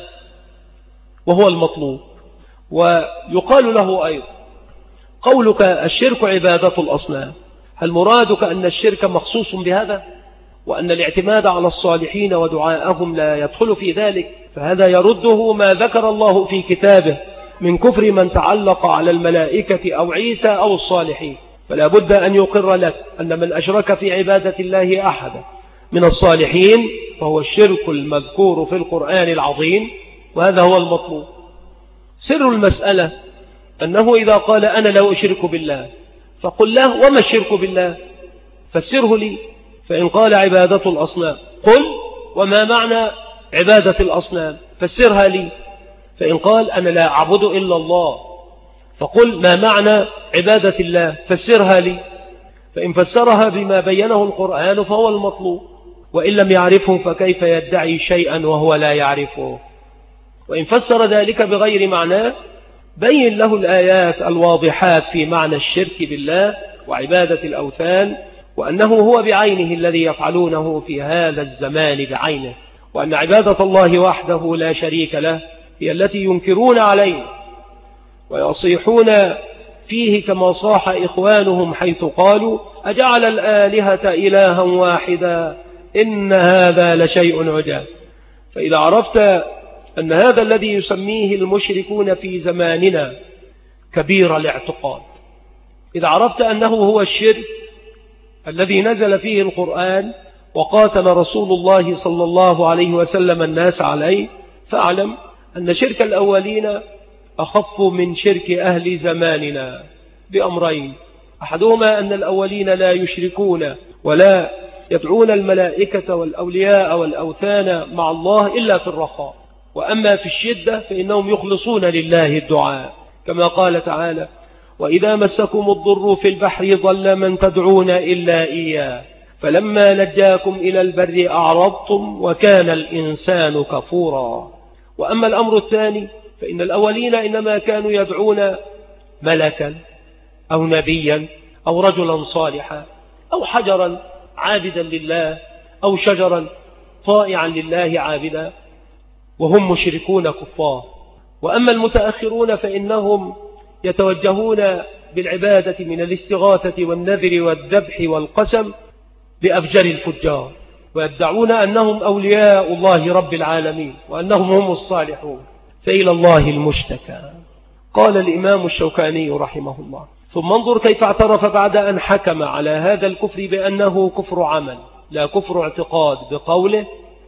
وهو المطلوب. ويقال له أيضا: قولك الشرك عبادة الأصنام، هل مرادك أن الشرك مخصوص بهذا وأن الاعتماد على الصالحين ودعاءهم لا يدخل في ذلك؟ فهذا يرده ما ذكر الله في كتابه من كفر من تعلق على الملائكة أو عيسى أو الصالحين. فلا بد أن يقر لك أن من أشرك في عبادة الله أحدا من الصالحين فهو الشرك المذكور في القرآن العظيم، وهذا هو المطلوب. سر المسألة أنه إذا قال: أنا لا أشرك بالله، فقل له: وما الشرك بالله؟ فسره لي. فإن قال: عبادة الأصنام، قل: وما معنى عبادة الأصنام؟ فسرها لي. فإن قال: أنا لا أعبد إلا الله، فقل ما معنى عبادة الله؟ فسرها لي. فإن فسرها بما بينه القرآن فهو المطلوب، وإن لم يعرفه فكيف يدعي شيئا وهو لا يعرفه؟ وإن فسر ذلك بغير معناه بين له الآيات الواضحات في معنى الشرك بالله وعبادة الأوثان، وأنه هو بعينه الذي يفعلونه في هذا الزمان بعينه، وأن عبادة الله وحده لا شريك له هي التي ينكرون عليه ويصيحون فيه كما صاح إخوانهم حيث قالوا أجعل الآلهة إلها واحدا إن هذا لشيء عجاب. فإذا عرفت أن هذا الذي يسميه المشركون في زماننا كبير الاعتقاد، إذا عرفت أنه هو الشرك الذي نزل فيه القرآن وقاتل رسول الله صلى الله عليه وسلم الناس عليه، فاعلم أن شرك الأولين أخف من شرك أهل زماننا بأمرين: أحدهما أن الأولين لا يشركون ولا يدعون الملائكة والأولياء والأوثان مع الله إلا في الرخاء، وأما في الشدة فإنهم يخلصون لله الدعاء، كما قال تعالى: وإذا مسكم الضر في البحر ضل من تدعون إلا إياه فلما نجاكم إلى البر أعرضتم وكان الإنسان كفورا. وأما الأمر الثاني فإن الأولين إنما كانوا يدعون ملكا أو نبيا أو رجلا صالحا أو حجرا عابدا لله أو شجرا طائعا لله عابدا، وهم مشركون كفار. وأما المتأخرون فإنهم يتوجهون بالعبادة من الاستغاثة والنذر والذبح والقسم لأفجر الفجار، ويدعون أنهم أولياء الله رب العالمين وأنهم هم الصالحون، فإلى الله المشتكى. قال الإمام الشوكاني رحمه الله: ثم انظر كيف اعترف بعد أن حكم على هذا الكفر بأنه كفر عمل لا كفر اعتقاد بقوله: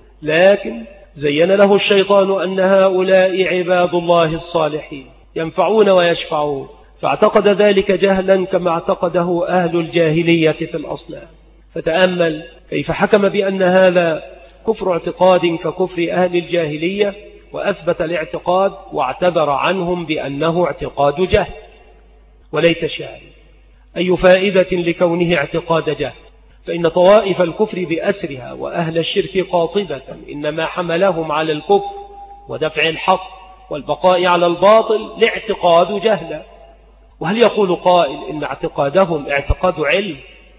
لكن زين له الشيطان أن هؤلاء عباد الله الصالحين ينفعون ويشفعون، فاعتقد ذلك جهلا كما اعتقده أهل الجاهلية في الأصنام. فتأمل كيف حكم بأن هذا كفر اعتقاد ككفر أهل الجاهلية، وأثبت الاعتقاد واعتذر عنهم بأنه اعتقاد جهل. وليت شعري أي فائدة لكونه اعتقاد جهل، فإن طوائف الكفر بأسرها وأهل الشرك قاطبة إنما حملهم على الكفر ودفع الحق والبقاء على الباطل لاعتقاد جهل. وهل يقول قائل إن اعتقادهم اعتقاد علم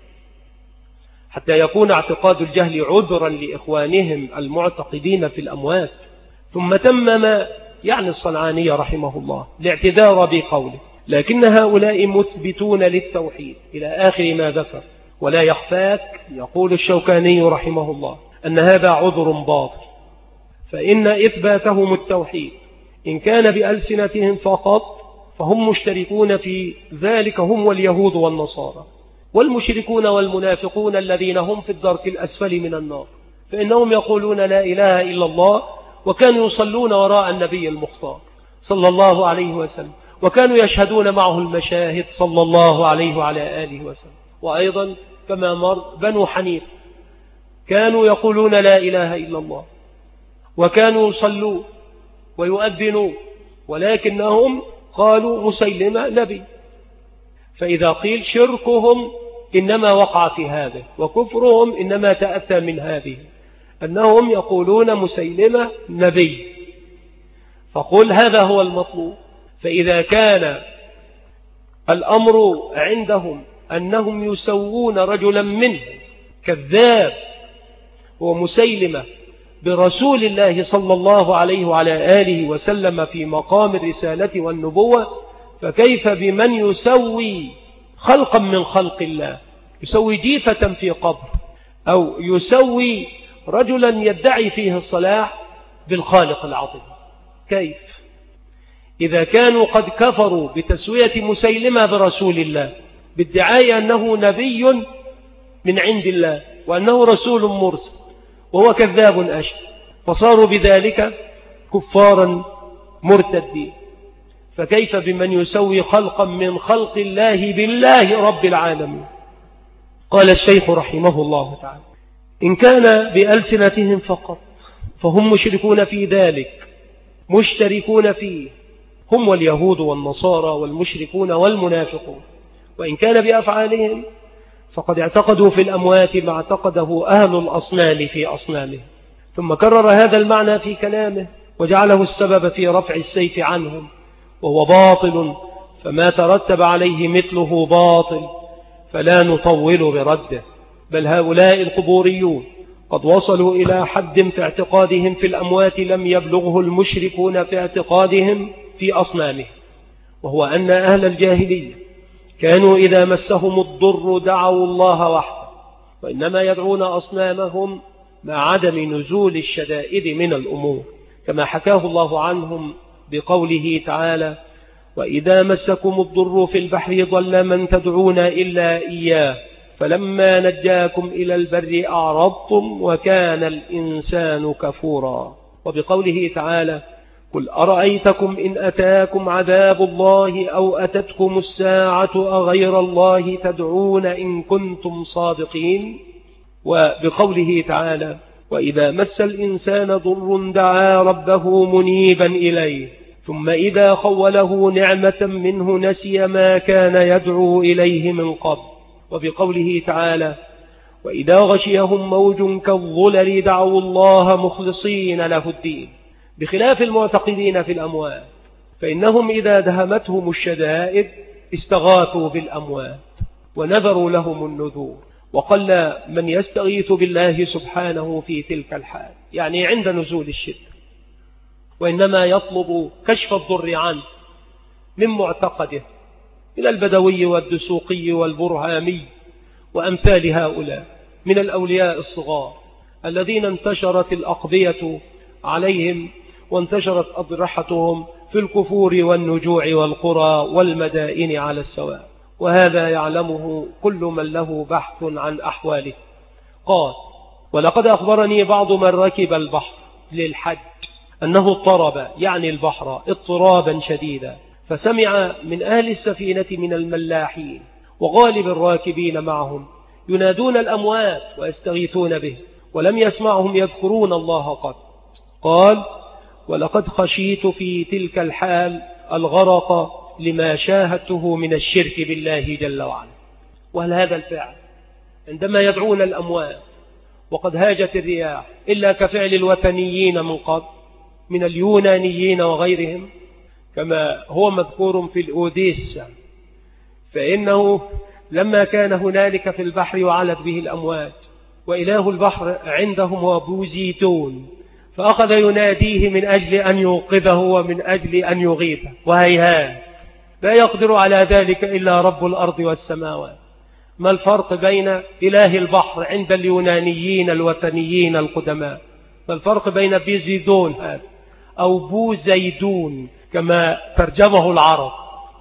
حتى يكون اعتقاد الجهل عذرا لإخوانهم المعتقدين في الأموات؟ ثم تمم يعني الصنعاني رحمه الله الاعتذار بقوله: لكن هؤلاء مثبتون للتوحيد إلى آخر ما ذكر. ولا يخفاك يقول الشوكاني رحمه الله أن هذا عذر باطل، فإن إثباتهم التوحيد إن كان بألسنتهم فقط فهم مشتركون في ذلك هم واليهود والنصارى، والمشركون والمنافقون الذين هم في الدرك الأسفل من النار، فإنهم يقولون لا إله إلا الله، وكانوا يصلون وراء النبي المختار صلى الله عليه وسلم، وكانوا يشهدون معه المشاهد صلى الله عليه وعلى آله وسلم. وأيضا كما مر بنو حنيف كانوا يقولون لا إله إلا الله، وكانوا يصلون ويؤذنون، ولكنهم قالوا مسيلمة نبي. فإذا قيل شركهم إنما وقع في هذا، وكفرهم إنما تأتى من هذه، أنهم يقولون مسيلمة نبي، فقل هذا هو المطلوب. فإذا كان الأمر عندهم أنهم يسوون رجلا منهم كذاب ومسيلمة برسول الله صلى الله عليه وعلى آله وسلم في مقام الرسالة والنبوة، فكيف بمن يسوي خلقا من خلق الله، يسوي جيفة في قبر، أو يسوي رجلا يدعي فيه الصلاح بالخالق العظيم؟ كيف إذا كانوا قد كفروا بتسوية مسيلمة برسول الله بادعاء أنه نبي من عند الله وأنه رسول مرسل، وهو كذاب أشر، فصاروا بذلك كفارا مرتدين. فكيف بمن يسوي خلقا من خلق الله بالله رب العالمين؟ قال الشيخ رحمه الله تعالى: إن كان بألسنتهم فقط فهم مشركون في ذلك، مشتركون فيه، هم واليهود والنصارى والمشركون والمنافقون، وإن كان بأفعالهم فقد اعتقدوا في الأموات ما اعتقده أهل الأصنام في أصنامهم. ثم كرر هذا المعنى في كلامه وجعله السبب في رفع السيف عنهم، وهو باطل، فما ترتب عليه مثله باطل، فلا نطول برده. بل هؤلاء القبوريون قد وصلوا إلى حد في اعتقادهم في الأموات لم يبلغه المشركون في اعتقادهم في أصنامهم، وهو أن أهل الجاهلية كانوا إذا مسهم الضر دعوا الله وحده، وإنما يدعون أصنامهم مع عدم نزول الشدائد من الأمور، كما حكاه الله عنهم بقوله تعالى: وإذا مسكم الضر في البحر ضل من تدعون إلا إياه فلما نجاكم إلى البر أعرضتم وكان الإنسان كفورا. وبقوله تعالى: قل أرأيتكم إن أتاكم عذاب الله أو أتتكم الساعة أغير الله تدعون إن كنتم صادقين. وبقوله تعالى: وإذا مس الإنسان ضر دعا ربه منيبا إليه ثم إذا خوله نعمة منه نسي ما كان يدعو إليه من قبل. وبقوله تعالى: وإذا غشيهم موج كالظلل دعوا الله مخلصين له الدين، بخلاف المعتقدين في الأموات، فإنهم إذا دهمتهم الشدائد استغاثوا بالأموات ونذروا لهم النذور، وقل من يستغيث بالله سبحانه في تلك الحال، يعني عند نزول الشدة، وإنما يطلب كشف الضر عنه من معتقده من البدوي والدسوقي والبرهامي وأمثال هؤلاء من الأولياء الصغار الذين انتشرت الأقضية عليهم وانتشرت أضرحتهم في الكفور والنجوع والقرى والمدائن على السواء، وهذا يعلمه كل من له بحث عن أحواله. قال: ولقد أخبرني بعض من ركب البحر للحج أنه اضطرب، يعني البحر، اضطرابا شديدا، فسمع من أهل السفينة من الملاحين وغالب الراكبين معهم ينادون الأموات ويستغيثون به، ولم يسمعهم يذكرون الله قط. قال: ولقد خشيت في تلك الحال الغرق لما شاهدته من الشرك بالله جل وعلا. وهل هذا الفعل عندما يدعون الأموات وقد هاجت الرياح إلا كفعل الوثنيين من قبل من اليونانيين وغيرهم، كما هو مذكور في الأوديسا، فإنه لما كان هنالك في البحر وعلت به الأمواج وإله البحر عندهم هو بوزيدون، فأخذ يناديه من أجل أن يوقظه ومن أجل أن يغيثه، وهيهات لا يقدر على ذلك إلا رب الأرض والسماوات. ما الفرق بين إله البحر عند اليونانيين الوثنيين القدماء؟ ما الفرق بين بوزيدون هذا أو بوزيدون كما ترجمه العرب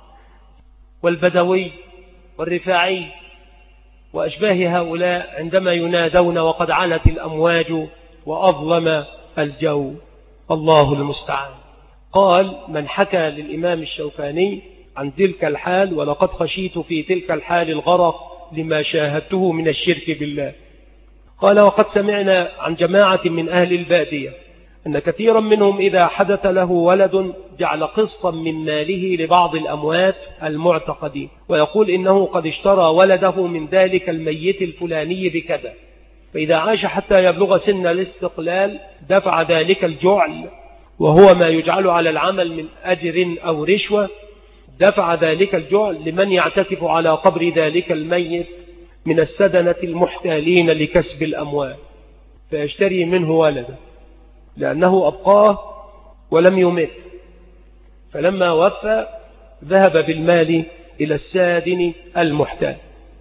والبدوي والرفاعي وأشباه هؤلاء عندما ينادون وقد علت الأمواج وأظلم الجو؟ الله المستعان. قال من حكى للإمام الشوكاني عن تلك الحال: ولقد خشيت في تلك الحال الغرق لما شاهدته من الشرك بالله. قال: وقد سمعنا عن جماعة من أهل البادية أن كثيرا منهم إذا حدث له ولد جعل قسطا من ماله لبعض الأموات المعتقدين، ويقول إنه قد اشترى ولده من ذلك الميت الفلاني بكذا، فإذا عاش حتى يبلغ سن الاستقلال دفع ذلك الجعل، وهو ما يجعل على العمل من أجر أو رشوة، دفع ذلك الجعل لمن يعتكف على قبر ذلك الميت من السدنة المحتالين لكسب الأموال، فيشتري منه ولده لأنه أبقاه ولم يمت، فلما وفى ذهب بالمال إلى السادن المحتال.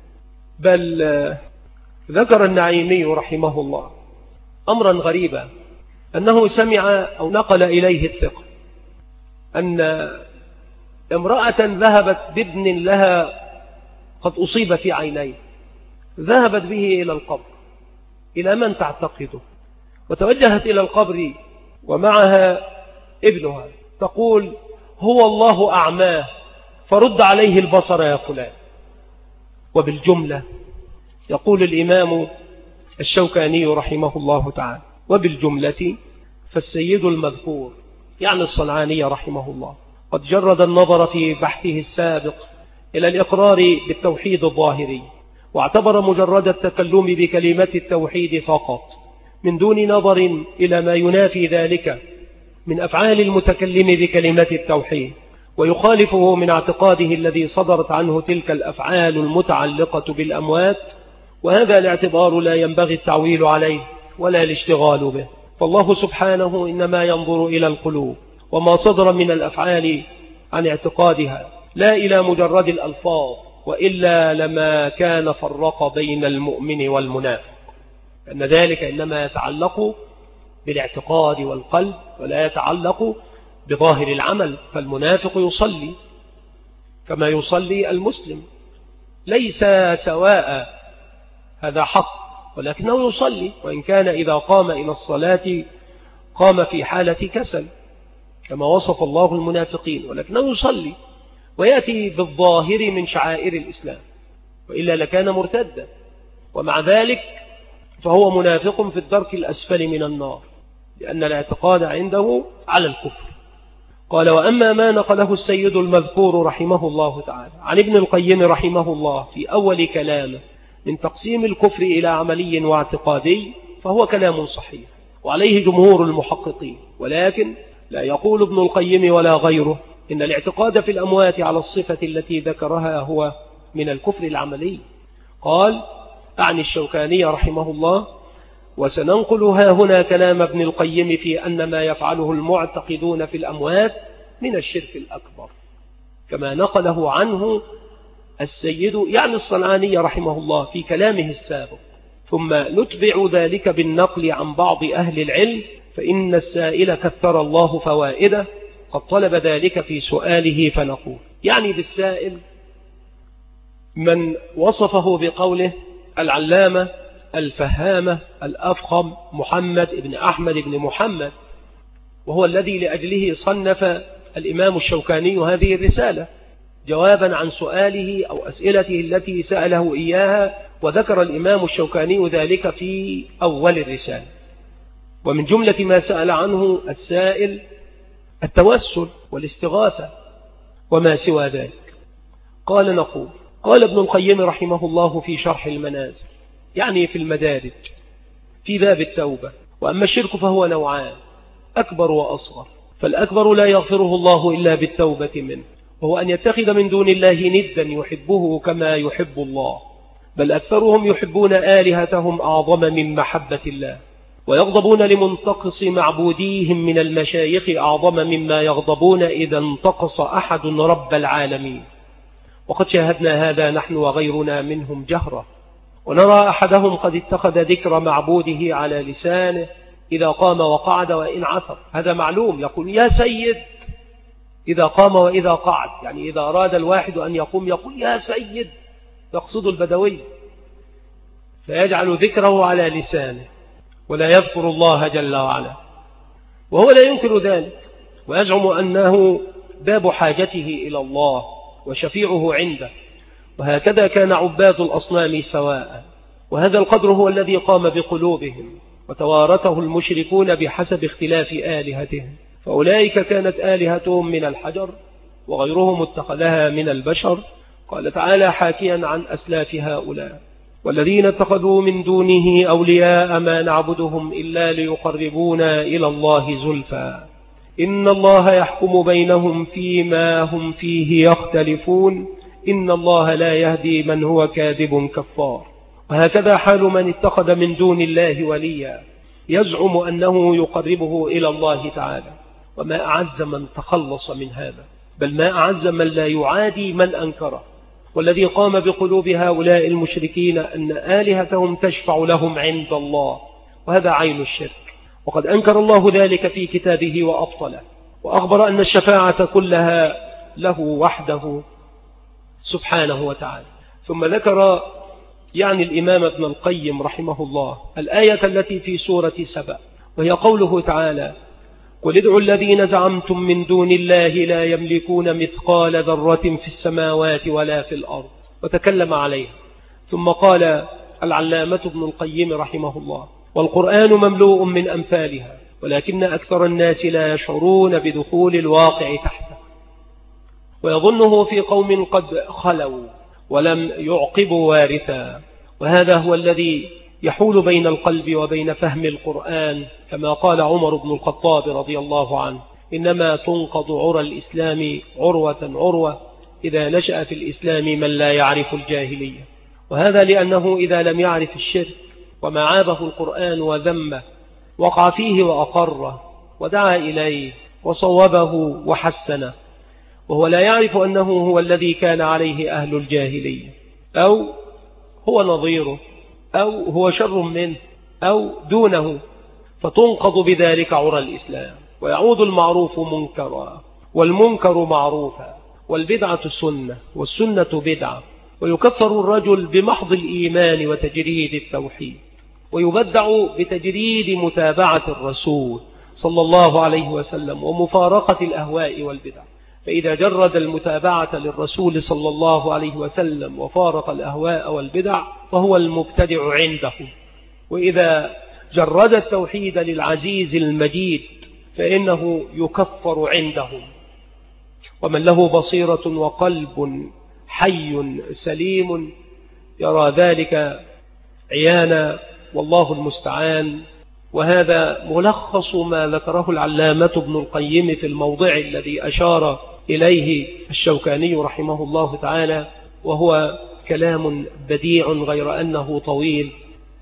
بل ذكر النعيمي رحمه الله أمرا غريبا، أنه سمع أو نقل إليه الثقة أن امرأة ذهبت بابن لها قد أصيب في عينيه، ذهبت به إلى القبر، إلى من تعتقده، وتوجهت إلى القبر ومعها ابنها تقول: هو الله أعماه فرد عليه البصر يا فلان. وبالجملة يقول الإمام الشوكاني رحمه الله تعالى: وبالجملة فالسيد المذكور، يعني الصنعاني رحمه الله، قد جرد النظر في بحثه السابق إلى الإقرار بالتوحيد الظاهري، واعتبر مجرد التكلم بكلمة التوحيد فقط من دون نظر إلى ما ينافي ذلك من أفعال المتكلم بكلمة التوحيد ويخالفه من اعتقاده الذي صدرت عنه تلك الأفعال المتعلقة بالأموات. وهذا الاعتبار لا ينبغي التعويل عليه ولا الاشتغال به، فالله سبحانه إنما ينظر إلى القلوب وما صدر من الأفعال عن اعتقادها لا إلى مجرد الألفاظ، وإلا لما كان فرق بين المؤمن والمنافق، أن ذلك إنما يتعلق بالاعتقاد والقلب ولا يتعلق بظاهر العمل. فالمنافق يصلي كما يصلي المسلم، ليس سواء، هذا حق، ولكنه يصلي، وإن كان إذا قام إلى الصلاة قام في حالة كسل كما وصف الله المنافقين، ولكنه يصلي ويأتي بالظاهر من شعائر الإسلام، وإلا لكان مرتدا، ومع ذلك فهو منافق في الدرك الأسفل من النار، لأن الاعتقاد عنده على الكفر. قال: وأما ما نقله السيد المذكور رحمه الله تعالى عن ابن القيم رحمه الله في أول كلامه من تقسيم الكفر إلى عملي واعتقادي، فهو كلام صحيح وعليه جمهور المحققين، ولكن لا يقول ابن القيم ولا غيره إن الاعتقاد في الأموات على الصفة التي ذكرها هو من الكفر العملي. قال أعني الشوكاني رحمه الله: وسننقل هنا كلام ابن القيم في أن ما يفعله المعتقدون في الأموات من الشرك الأكبر، كما نقله عنه السيد يعني الصنعاني رحمه الله في كلامه السابق، ثم نتبع ذلك بالنقل عن بعض أهل العلم، فإن السائل كثر الله فوائده قد طلب ذلك في سؤاله، فنقول يعني بالسائل من وصفه بقوله العلامة الفهامة الأفخم محمد بن أحمد بن محمد، وهو الذي لأجله صنف الإمام الشوكاني هذه الرسالة جوابا عن سؤاله أو أسئلته التي سأله إياها، وذكر الإمام الشوكاني ذلك في أول الرسالة. ومن جملة ما سأل عنه السائل التوسل والاستغاثة وما سوى ذلك. قال نقول: قال ابن القيم رحمه الله في شرح المنازل، يعني في المدارج، في باب التوبة: وأما الشرك فهو نوعان، أكبر وأصغر، فالأكبر لا يغفره الله إلا بالتوبة منه، وهو أن يتخذ من دون الله ندا يحبه كما يحب الله، بل أكثرهم يحبون آلهتهم أعظم من محبة الله، ويغضبون لمنتقص معبوديهم من المشايخ أعظم مما يغضبون إذا انتقص أحد رب العالمين. وقد شاهدنا هذا نحن وغيرنا منهم جهرة، ونرى أحدهم قد اتخذ ذكر معبوده على لسانه إذا قام وقعد وإن عثر، هذا معلوم، يقول يا سيد إذا قام وإذا قعد، يعني إذا أراد الواحد أن يقوم يقول يا سيد، يقصد البدوي، فيجعل ذكره على لسانه ولا يذكر الله جل وعلا، وهو لا ينكر ذلك، ويزعم أنه باب حاجته إلى الله وشفيعه عنده. وهكذا كان عباد الأصنام سواء، وهذا القدر هو الذي قام بقلوبهم، وتوارثه المشركون بحسب اختلاف آلهتهم، فأولئك كانت آلهتهم من الحجر، وغيرهم اتخذها من البشر. قال تعالى حاكيا عن أسلاف هؤلاء: والذين اتخذوا من دونه أولياء ما نعبدهم إلا ليقربونا إلى الله زلفى إن الله يحكم بينهم فيما هم فيه يختلفون إن الله لا يهدي من هو كاذب كفار. وهكذا حال من اتخذ من دون الله وليا يزعم أنه يقربه إلى الله تعالى، وما أعز من تخلص من هذا، بل ما أعز من لا يعادي من أنكره. والذي قام بقلوب هؤلاء المشركين أن آلهتهم تشفع لهم عند الله، وهذا عين الشرك، وقد أنكر الله ذلك في كتابه وأبطله، وأخبر أن الشفاعة كلها له وحده سبحانه وتعالى. ثم ذكر يعني الإمام ابن القيم رحمه الله الآية التي في سورة سبأ، وهي قوله تعالى: قل ادعوا الذين زعمتم من دون الله لا يملكون مثقال ذرة في السماوات ولا في الأرض، وتكلم عليها. ثم قال العلامة ابن القيم رحمه الله: والقرآن مملوء من أمثالها ولكن أكثر الناس لا يشعرون بدخول الواقع تحته. ويظنه في قوم قد خلوا ولم يعقبوا وارثا. وهذا هو الذي يحول بين القلب وبين فهم القرآن، كما قال عمر بن الخطاب رضي الله عنه: إنما تنقض عرى الإسلام عروة عروة إذا نشأ في الإسلام من لا يعرف الجاهلية. وهذا لأنه إذا لم يعرف الشرك وما عابه القرآن وذمه وقع فيه وأقره ودعا إليه وصوبه وحسنه، وهو لا يعرف أنه هو الذي كان عليه أهل الجاهلية، أو هو نظيره، أو هو شر منه، أو دونه، فتنقض بذلك عرى الإسلام، ويعود المعروف منكرا والمنكر معروفا، والبدعة سنة والسنة بدعة، ويكفر الرجل بمحض الإيمان وتجريد التوحيد، ويبدع بتجريد متابعة الرسول صلى الله عليه وسلم ومفارقة الأهواء والبدع. فإذا جرد المتابعة للرسول صلى الله عليه وسلم وفارق الأهواء والبدع فهو المبتدع عنده. وإذا جرد التوحيد للعزيز المجيد فإنه يكفر عندهم. ومن له بصيرة وقلب حي سليم يرى ذلك عيانا، والله المستعان. وهذا ملخص ما ذكره العلامة ابن القيم في الموضع الذي أشار إليه الشوكاني رحمه الله تعالى، وهو كلام بديع غير أنه طويل،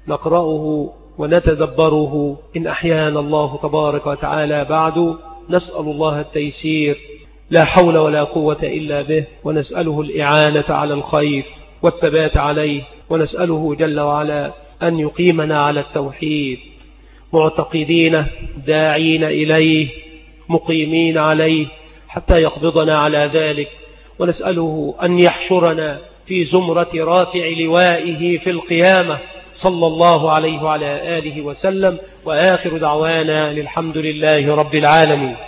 نقرأه ونتدبره إن أحيانا الله تبارك وتعالى. بعد نسأل الله التيسير، لا حول ولا قوة إلا به، ونسأله الإعانة على الخير والثبات عليه، ونسأله جل وعلا أن يقيمنا على التوحيد معتقدين داعين إليه مقيمين عليه حتى يقبضنا على ذلك، ونسأله أن يحشرنا في زمرة رافع لوائه في القيامة صلى الله عليه وعلى آله وسلم. وآخر دعوانا الحمد لله رب العالمين.